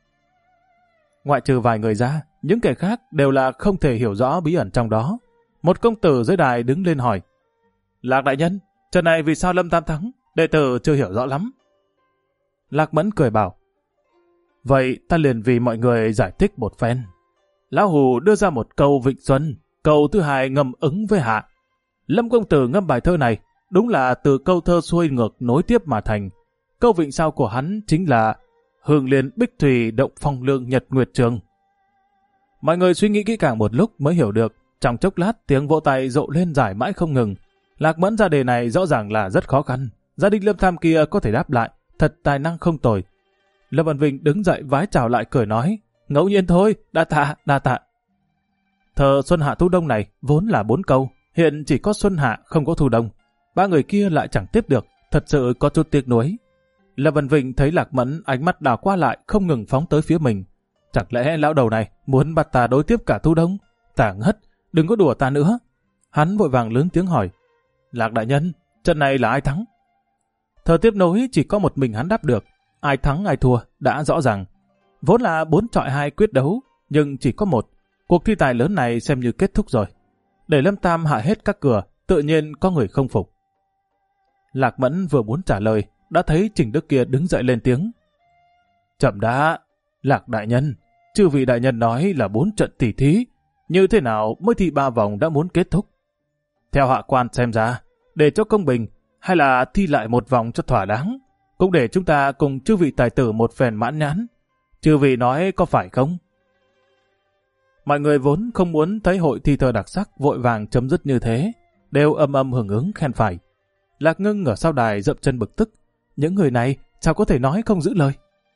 Ngoại trừ vài người ra, những kẻ khác đều là không thể hiểu rõ bí ẩn trong đó. Một công tử dưới đài đứng lên hỏi: Lạc đại nhân, trận này vì sao Lâm Tam thắng? Đệ tử chưa hiểu rõ lắm. Lạc Mẫn cười bảo: Vậy ta liền vì mọi người giải thích một phen. Lão Hù đưa ra một câu vịnh xuân, câu thứ hai ngầm ứng với hạ. Lâm công tử ngâm bài thơ này đúng là từ câu thơ xuôi ngược nối tiếp mà thành. Câu vịnh sau của hắn chính là hương liên bích thủy động phong lương nhật nguyệt trường. Mọi người suy nghĩ kỹ càng một lúc mới hiểu được. Trong chốc lát tiếng vỗ tay rộ lên giải mãi không ngừng. Lạc Mẫn ra đề này rõ ràng là rất khó khăn. Gia đình Lâm Tham kia có thể đáp lại, thật tài năng không tồi. Lâm Văn Vinh đứng dậy vái chào lại cười nói: Ngẫu nhiên thôi, đa tạ. Thơ Xuân Hạ Thu Đông này vốn là 4 câu, hiện chỉ có Xuân Hạ không có Thu Đông. 3 người kia lại chẳng tiếp được, thật sự có chút tiếc nuối. Lâm Văn Vinh thấy Lạc Mẫn ánh mắt đảo qua lại không ngừng phóng tới phía mình. Chẳng lẽ lão đầu này muốn bắt ta đối tiếp cả Thu Đông? Ta ngất, đừng có đùa ta nữa. Hắn vội vàng lớn tiếng hỏi: Lạc đại nhân, trận này là ai thắng? Thơ tiếp nối chỉ có một mình hắn đáp được. Ai thắng ai thua đã rõ ràng. Vốn là 4 chọi 2 quyết đấu, nhưng chỉ có một. Cuộc thi tài lớn này xem như kết thúc rồi. Để Lâm Tam hạ hết các cửa, tự nhiên có người không phục. Lạc Mẫn vừa muốn trả lời, đã thấy Trình Đức kia đứng dậy lên tiếng: Chậm đã, Lạc đại nhân, chư vị đại nhân nói là 4 trận tỷ thí, như thế nào mới thi 3 vòng đã muốn kết thúc? Theo hạ quan xem ra, để cho công bình, hay là thi lại 1 vòng cho thỏa đáng, cũng để chúng ta cùng chư vị tài tử một phen mãn nhãn. Chư vị nói có phải không? Mọi người vốn không muốn thấy hội thi thơ đặc sắc vội vàng chấm dứt như thế, đều âm âm hưởng ứng khen phải. Lạc Ngưng ở sau đài dậm chân bực tức, những người này sao có thể nói không giữ lời?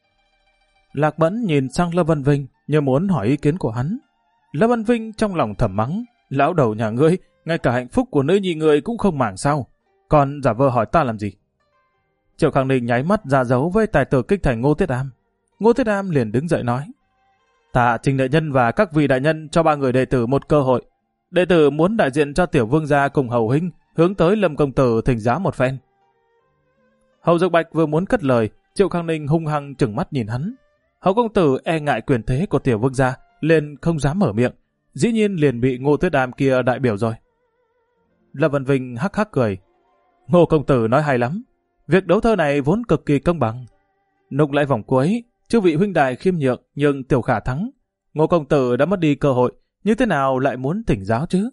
Lạc Mẫn nhìn sang Lâm Văn Vinh như muốn hỏi ý kiến của hắn. Lâm Văn Vinh trong lòng thầm mắng: Lão đầu nhà ngươi, ngay cả hạnh phúc của nữ nhi ngươi cũng không màng sao? Còn giả vờ hỏi ta làm gì? Triệu Khang Ninh nháy mắt ra dấu với tài tử kích thành Ngô Tuyết Am. Ngô Tuyết Am liền đứng dậy nói: Tạ Trình đại nhân và các vị đại nhân cho 3 người đệ tử một cơ hội. Đệ tử muốn đại diện cho Tiểu Vương gia cùng Hầu huynh hướng tới Lâm công tử thỉnh giáo một phen. Hầu Dược Bạch vừa muốn cất lời, Triệu Khang Ninh hung hăng trừng mắt nhìn hắn. Hầu công tử e ngại quyền thế của Tiểu Vương gia, liền không dám mở miệng, dĩ nhiên liền bị Ngô Tuyết Am kia đại biểu rồi. Lâm Văn Vinh hắc hắc cười: Ngô công tử nói hay lắm, việc đấu thơ này vốn cực kỳ công bằng. Nục lại vòng cuối, chư vị huynh đài khiêm nhượng nhưng Tiểu Khả thắng. Ngô công tử đã mất đi cơ hội, như thế nào lại muốn thỉnh giáo chứ?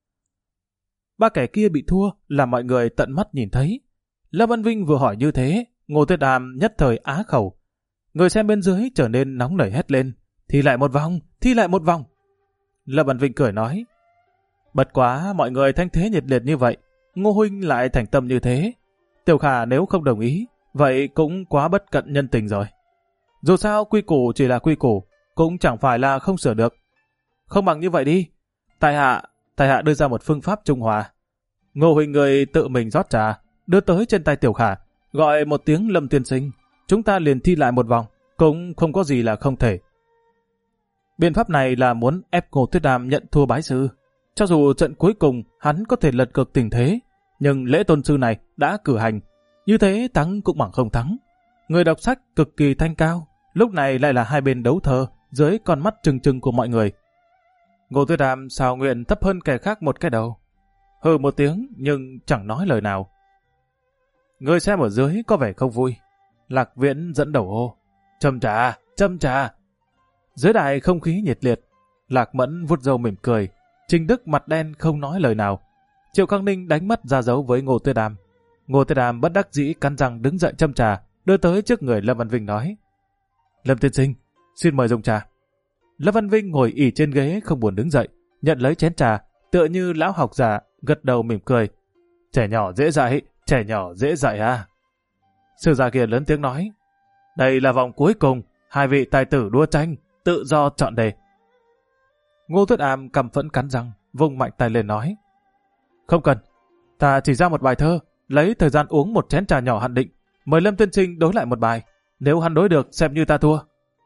3 kẻ kia bị thua là mọi người tận mắt nhìn thấy. Lâm Văn Vinh vừa hỏi như thế, Ngô Tuyết Am nhất thời á khẩu. Người xem bên dưới trở nên nóng nảy hét lên: Thi lại 1 vòng, thi lại 1 vòng. Lâm Văn Vinh cười nói: Bất quá mọi người thanh thế nhiệt liệt như vậy, Ngô huynh lại thành tâm như thế. Tiểu Khả nếu không đồng ý, vậy cũng quá bất cận nhân tình rồi. Dù sao quy củ chỉ là quy củ, cũng chẳng phải là không sửa được. Không bằng như vậy đi, tại hạ đưa ra một phương pháp trung hòa. Ngô huynh người tự mình rót trà, đưa tới trên tay Tiểu Khả, gọi một tiếng Lâm tiên sinh, chúng ta liền thi lại 1 vòng, cũng không có gì là không thể. Biện pháp này là muốn ép Ngô Tuyết Am nhận thua bái sư. Cho dù trận cuối cùng hắn có thể lật cực tình thế, nhưng lễ tôn sư này đã cử hành, như thế thắng cũng bằng không thắng. Người đọc sách cực kỳ thanh cao, lúc này lại là hai bên đấu thơ dưới con mắt trừng trừng của mọi người. Ngô Tuyết Am xào nguyện thấp hơn kẻ khác một cái đầu, hừ một tiếng nhưng chẳng nói lời nào. Người xem ở dưới có vẻ không vui. Lạc Viễn dẫn đầu hô: Châm trà, châm trà. Dưới đại không khí nhiệt liệt, Lạc Mẫn vuốt râu mỉm cười, Trình Đức mặt đen không nói lời nào. Triệu Khang Ninh đánh mắt ra dấu với Ngô Tuyết Đàm. Ngô Tuyết Đàm bất đắc dĩ cắn răng đứng dậy châm trà, đưa tới trước người Lâm Văn Vinh nói: Lâm tiên sinh, xin mời dùng trà. Lâm Văn Vinh ngồi ỉ trên ghế không buồn đứng dậy, nhận lấy chén trà, tựa như lão học giả, gật đầu mỉm cười. Trẻ nhỏ dễ dạy, trẻ nhỏ dễ dạy à. Sư già kia lớn tiếng nói: Đây là vòng cuối cùng, hai vị tài tử đua tranh, tự do chọn đề. Ngô Tuyết Đàm căm phẫn cắn răng, vung mạnh tay lên nói: Không cần, ta chỉ ra một bài thơ, lấy thời gian uống một chén trà nhỏ hạn định, mời Lâm tiên sinh đối lại một bài, nếu hắn đối được xem như ta thua.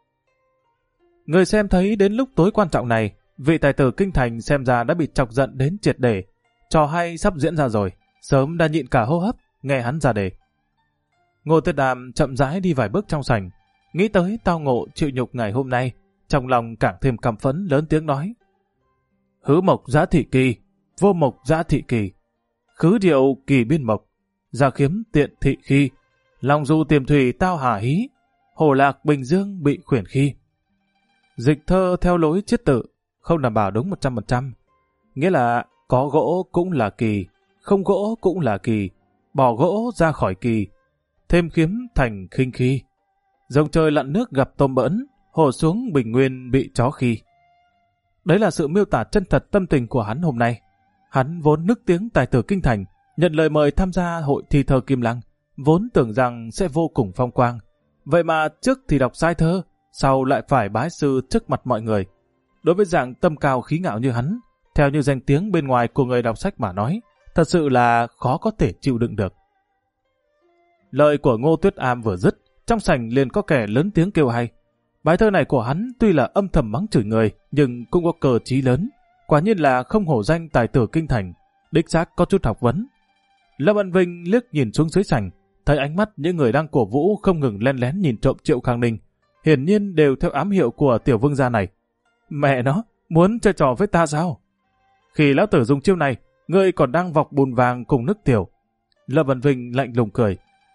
Người xem thấy đến lúc tối quan trọng này, vị tài tử kinh thành xem ra đã bị chọc giận đến triệt để, trò hay sắp diễn ra rồi, sớm đã nhịn cả hô hấp, nghe hắn ra đề. Ngô Tuyết Đàm chậm rãi đi vài bước trong sảnh, nghĩ tới tao ngộ chịu nhục ngày hôm nay, trong lòng càng thêm căm phẫn, lớn tiếng nói: Hứ mộc giã thị kỳ, vô mộc giã thị kỳ, khứ điệu kỳ biên mộc, gia khiếm tiện thị khi, lòng du tiềm thủy tao hà hí, hồ lạc bình dương bị khuyển khi. Dịch thơ theo lối chiết tự, không đảm bảo đúng 100%, nghĩa là có gỗ cũng là kỳ, không gỗ cũng là kỳ, bỏ gỗ ra khỏi kỳ, thêm khiếm thành khinh khi. Rồng trời lặn nước gặp tôm bỡn, hồ xuống bình nguyên bị chó khi. Đấy là sự miêu tả chân thật tâm tình của hắn hôm nay. Hắn vốn nức tiếng tài tử kinh thành, nhận lời mời tham gia hội thi thơ Kim Lăng, vốn tưởng rằng sẽ vô cùng phong quang. Vậy mà trước thì đọc sai thơ, sau lại phải bái sư trước mặt mọi người. Đối với dạng tâm cao khí ngạo như hắn, theo như danh tiếng bên ngoài của người đọc sách mà nói, thật sự là khó có thể chịu đựng được. Lời của Ngô Tuyết Am vừa dứt, trong sảnh liền có kẻ lớn tiếng kêu hay. Bài thơ này của hắn tuy là âm thầm mắng chửi người, nhưng cũng có cờ trí lớn. Quả nhiên là không hổ danh tài tử kinh thành, đích xác có chút học vấn. Lâm Văn Vinh liếc nhìn xuống dưới sảnh, thấy ánh mắt những người đang cổ vũ không ngừng len lén nhìn trộm Triệu Khang Ninh, hiển nhiên đều theo ám hiệu của tiểu vương gia này. Mẹ nó, muốn chơi trò với ta sao? Khi lão tử dùng chiêu này, ngươi còn đang vọc bùn vàng cùng nước tiểu. Lâm Văn Vinh lạnh lùng cười.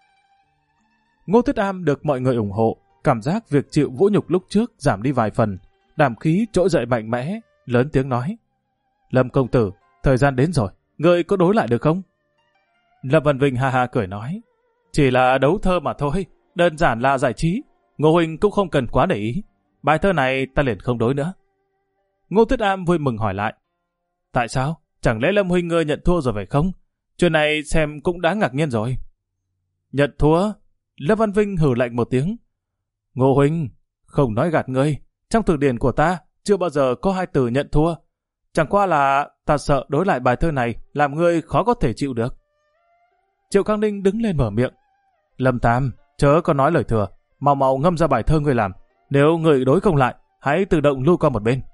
Ngô Tuyết Am được mọi người ủng hộ, cảm giác việc chịu vũ nhục lúc trước giảm đi vài phần, đảm khí trỗi dậy mạnh mẽ, lớn tiếng nói: Lâm công tử, thời gian đến rồi, ngươi có đối lại được không? Lâm Văn Vinh ha ha cười nói: Chỉ là đấu thơ mà thôi, đơn giản là giải trí, Ngô huynh cũng không cần quá để ý. Bài thơ này ta liền không đối nữa. Ngô Tuyết Am vui mừng hỏi lại: Tại sao? Chẳng lẽ Lâm huynh ngươi nhận thua rồi phải không? Chuyện này xem cũng đáng ngạc nhiên rồi. Nhận thua? Lâm Văn Vinh hừ lạnh một tiếng. Ngô huynh, không nói gạt ngươi, trong từ điển của ta chưa bao giờ có hai từ nhận thua. Chẳng qua là ta sợ đối lại bài thơ này làm ngươi khó có thể chịu được. Triệu Khang Ninh đứng lên mở miệng: Lâm Tam, chớ có nói lời thừa, mau mau ngâm ra bài thơ ngươi làm. Nếu ngươi đối không lại, hãy tự động lui qua một bên.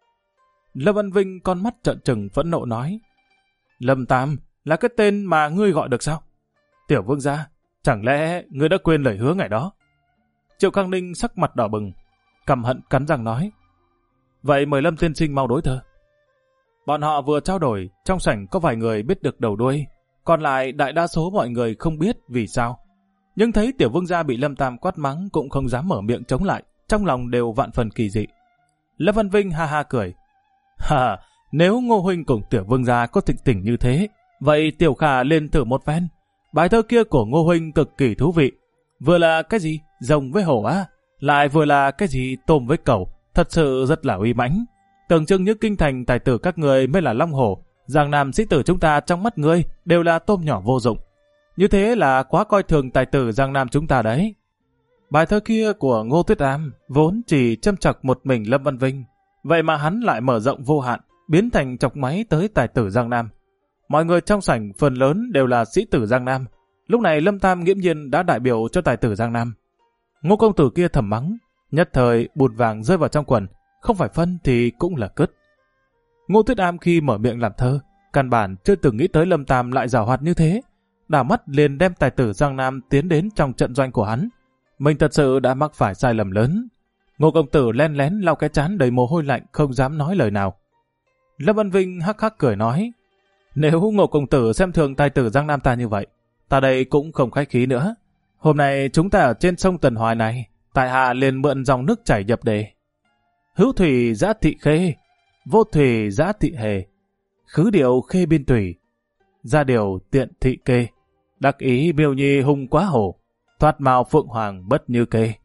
Lâm Văn Vinh con mắt trợn trừng phẫn nộ nói: Lâm Tam là cái tên mà ngươi gọi được sao? Tiểu vương gia, chẳng lẽ ngươi đã quên lời hứa ngày đó? Triệu Khang Ninh sắc mặt đỏ bừng, căm hận cắn răng nói: Vậy mời Lâm tiên sinh mau đối thơ. Bọn họ vừa trao đổi, trong sảnh có vài người biết được đầu đuôi, còn lại đại đa số mọi người không biết vì sao. Nhưng thấy tiểu vương gia bị Lâm Tam quát mắng cũng không dám mở miệng chống lại, trong lòng đều vạn phần kỳ dị. Lâm Văn Vinh ha ha cười: Hà, nếu Ngô huynh cùng tiểu vương gia có thịnh tình như thế, vậy tiểu khả lên thử một phen. Bài thơ kia của Ngô huynh cực kỳ thú vị, vừa là cái gì rồng với hổ á, lại vừa là cái gì tôm với cẩu, thật sự rất là uy mãnh. Tưởng chừng như kinh thành tài tử các người mới là long hổ, Giang Nam sĩ tử chúng ta trong mắt ngươi đều là tôm nhỏ vô dụng. Như thế là quá coi thường tài tử Giang Nam chúng ta đấy. Bài thơ kia của Ngô Tuyết Am vốn chỉ châm chọc một mình Lâm Văn Vinh, vậy mà hắn lại mở rộng vô hạn, biến thành chọc máy tới tài tử Giang Nam. Mọi người trong sảnh phần lớn đều là sĩ tử Giang Nam. Lúc này Lâm Tam nghiễm nhiên đã đại biểu cho tài tử Giang Nam. Ngô công tử kia thầm mắng, nhất thời bùn vàng rơi vào trong quần, không phải phân thì cũng là cứt. Ngô Tuyết Am khi mở miệng làm thơ, căn bản chưa từng nghĩ tới Lâm Tam lại giàu hoạt như thế, đảo mắt liền đem tài tử Giang Nam tiến đến trong trận doanh của hắn. Mình thật sự đã mắc phải sai lầm lớn. Ngô công tử len lén lau cái trán đầy mồ hôi lạnh, không dám nói lời nào. Lâm Văn Vinh hắc hắc cười nói: Nếu Ngô công tử xem thường tài tử Giang Nam ta như vậy, ta đây cũng không khách khí nữa. Hôm nay chúng ta ở trên sông Tần Hoài này, tại hạ liền mượn dòng nước chảy nhập đề. hữu thủy giã thị khê, vô thủy giã thị hề, khứ điệu khê biên tùy, ra điều tiện thị kê, đắc ý miêu nhi hung quá hổ, thoát mào phượng hoàng bất như kê.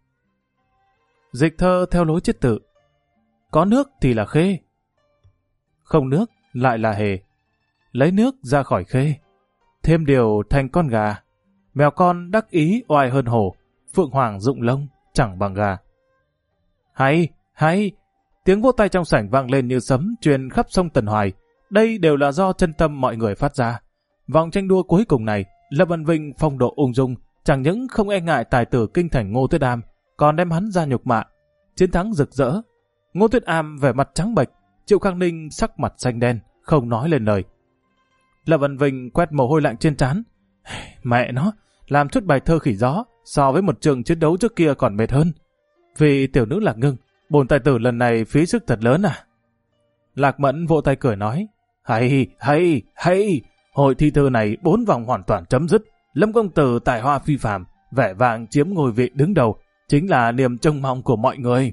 Dịch thơ theo lối chiết tự. Có nước thì là khê, không nước lại là hề. Lấy nước ra khỏi khê, thêm điều thành con gà. Mèo con đắc ý oai hơn hổ, phượng hoàng rụng lông chẳng bằng gà. Hay, hay! Tiếng vỗ tay trong sảnh vang lên như sấm truyền khắp sông Tần Hoài. Đây đều là do chân tâm mọi người phát ra. Vòng tranh đua cuối cùng này, Lâm Văn Vinh phong độ ung dung, chẳng những không e ngại tài tử kinh thành Ngô Tuyết Am, còn đem hắn ra nhục mạ. Chiến thắng rực rỡ. Ngô Tuyết Am vẻ mặt trắng bệch, Triệu Khang Ninh sắc mặt xanh đen, không nói lên lời. Lâm Văn Vinh quét mồ hôi lạnh trên trán. Mẹ nó, làm chút bài thơ khỉ gió, so với một trường chiến đấu trước kia còn mệt hơn. Vì tiểu nữ Lạc Ngưng, bổn tài tử lần này phí sức thật lớn à? Lạc Mẫn vỗ tay cười nói, hay, hội thi thơ này 4 vòng hoàn toàn chấm dứt. Lâm công tử tài hoa phi phàm, vẻ vang chiếm ngôi vị đứng đầu, chính là niềm trông mong của mọi người.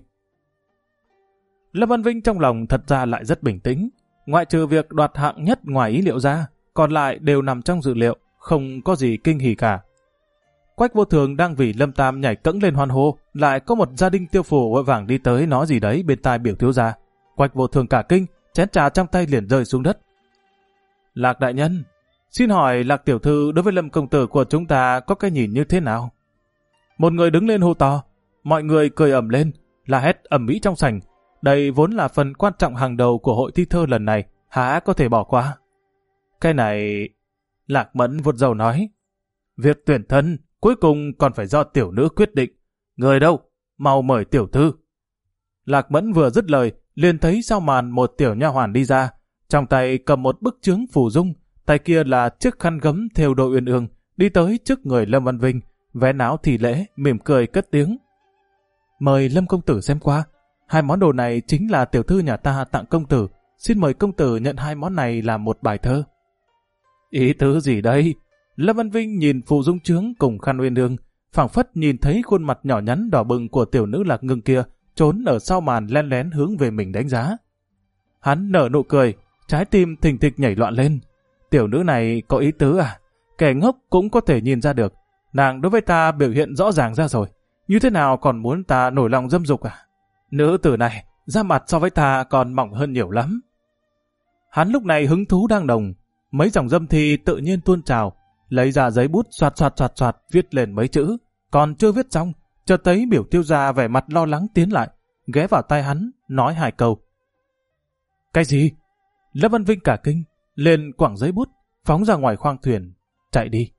Lâm Văn Vinh trong lòng thật ra lại rất bình tĩnh, ngoại trừ việc đoạt hạng nhất ngoài ý liệu ra, còn lại đều nằm trong dự liệu, không có gì kinh hỉ cả. Quách Vô Thường đang vì Lâm Tam nhảy cẫng lên hoan hô, lại có một gia đình tiêu phủ vội vàng đi tới nói gì đấy bên tai biểu thiếu gia. Quách Vô Thường cả kinh, chén trà trong tay liền rơi xuống đất. Lạc đại nhân, xin hỏi Lạc tiểu thư đối với Lâm công tử của chúng ta có cái nhìn như thế nào? Một người đứng lên hô to, mọi người cười ầm lên, la hét ầm ĩ trong sảnh. Đây vốn là phần quan trọng hàng đầu của hội thi thơ lần này, há có thể bỏ qua? Cái này... Lạc Mẫn vuốt râu nói, việc tuyển thân cuối cùng còn phải do tiểu nữ quyết định. Người đâu? Mau mời tiểu thư. Lạc Mẫn vừa dứt lời, liền thấy sau màn một tiểu nha hoàn đi ra, trong tay cầm một bức chướng phù dung, tay kia là chiếc khăn gấm thêu đôi uyên ương, đi tới trước người Lâm Văn Vinh, vén áo thì lễ, mỉm cười cất tiếng. Mời Lâm công tử xem qua. 2 món đồ này chính là tiểu thư nhà ta tặng công tử. Xin mời công tử nhận 2 món này làm một bài thơ. Ý tứ gì đây? Lâm Văn Vinh nhìn phù dung chướng cùng khăn uyên ương, phảng phất nhìn thấy khuôn mặt nhỏ nhắn đỏ bừng của tiểu nữ Lạc Ngưng kia trốn ở sau màn len lén hướng về mình đánh giá. Hắn nở nụ cười, trái tim thình thịch nhảy loạn lên. Tiểu nữ này có ý tứ à? Kẻ ngốc cũng có thể nhìn ra được. Nàng đối với ta biểu hiện rõ ràng ra rồi. Như thế nào còn muốn ta nổi lòng dâm dục à? Nữ tử này, da mặt so với ta còn mỏng hơn nhiều lắm. Hắn lúc này hứng thú đang nồng, mấy dòng dâm thi tự nhiên tuôn trào, lấy ra giấy bút soạt viết lên mấy chữ, còn chưa viết xong, chợt thấy biểu tiêu gia vẻ mặt lo lắng tiến lại, ghé vào tai hắn, nói 2 câu. Cái gì? Lâm Văn Vinh cả kinh, liền quẳng giấy bút, phóng ra ngoài khoang thuyền, chạy đi.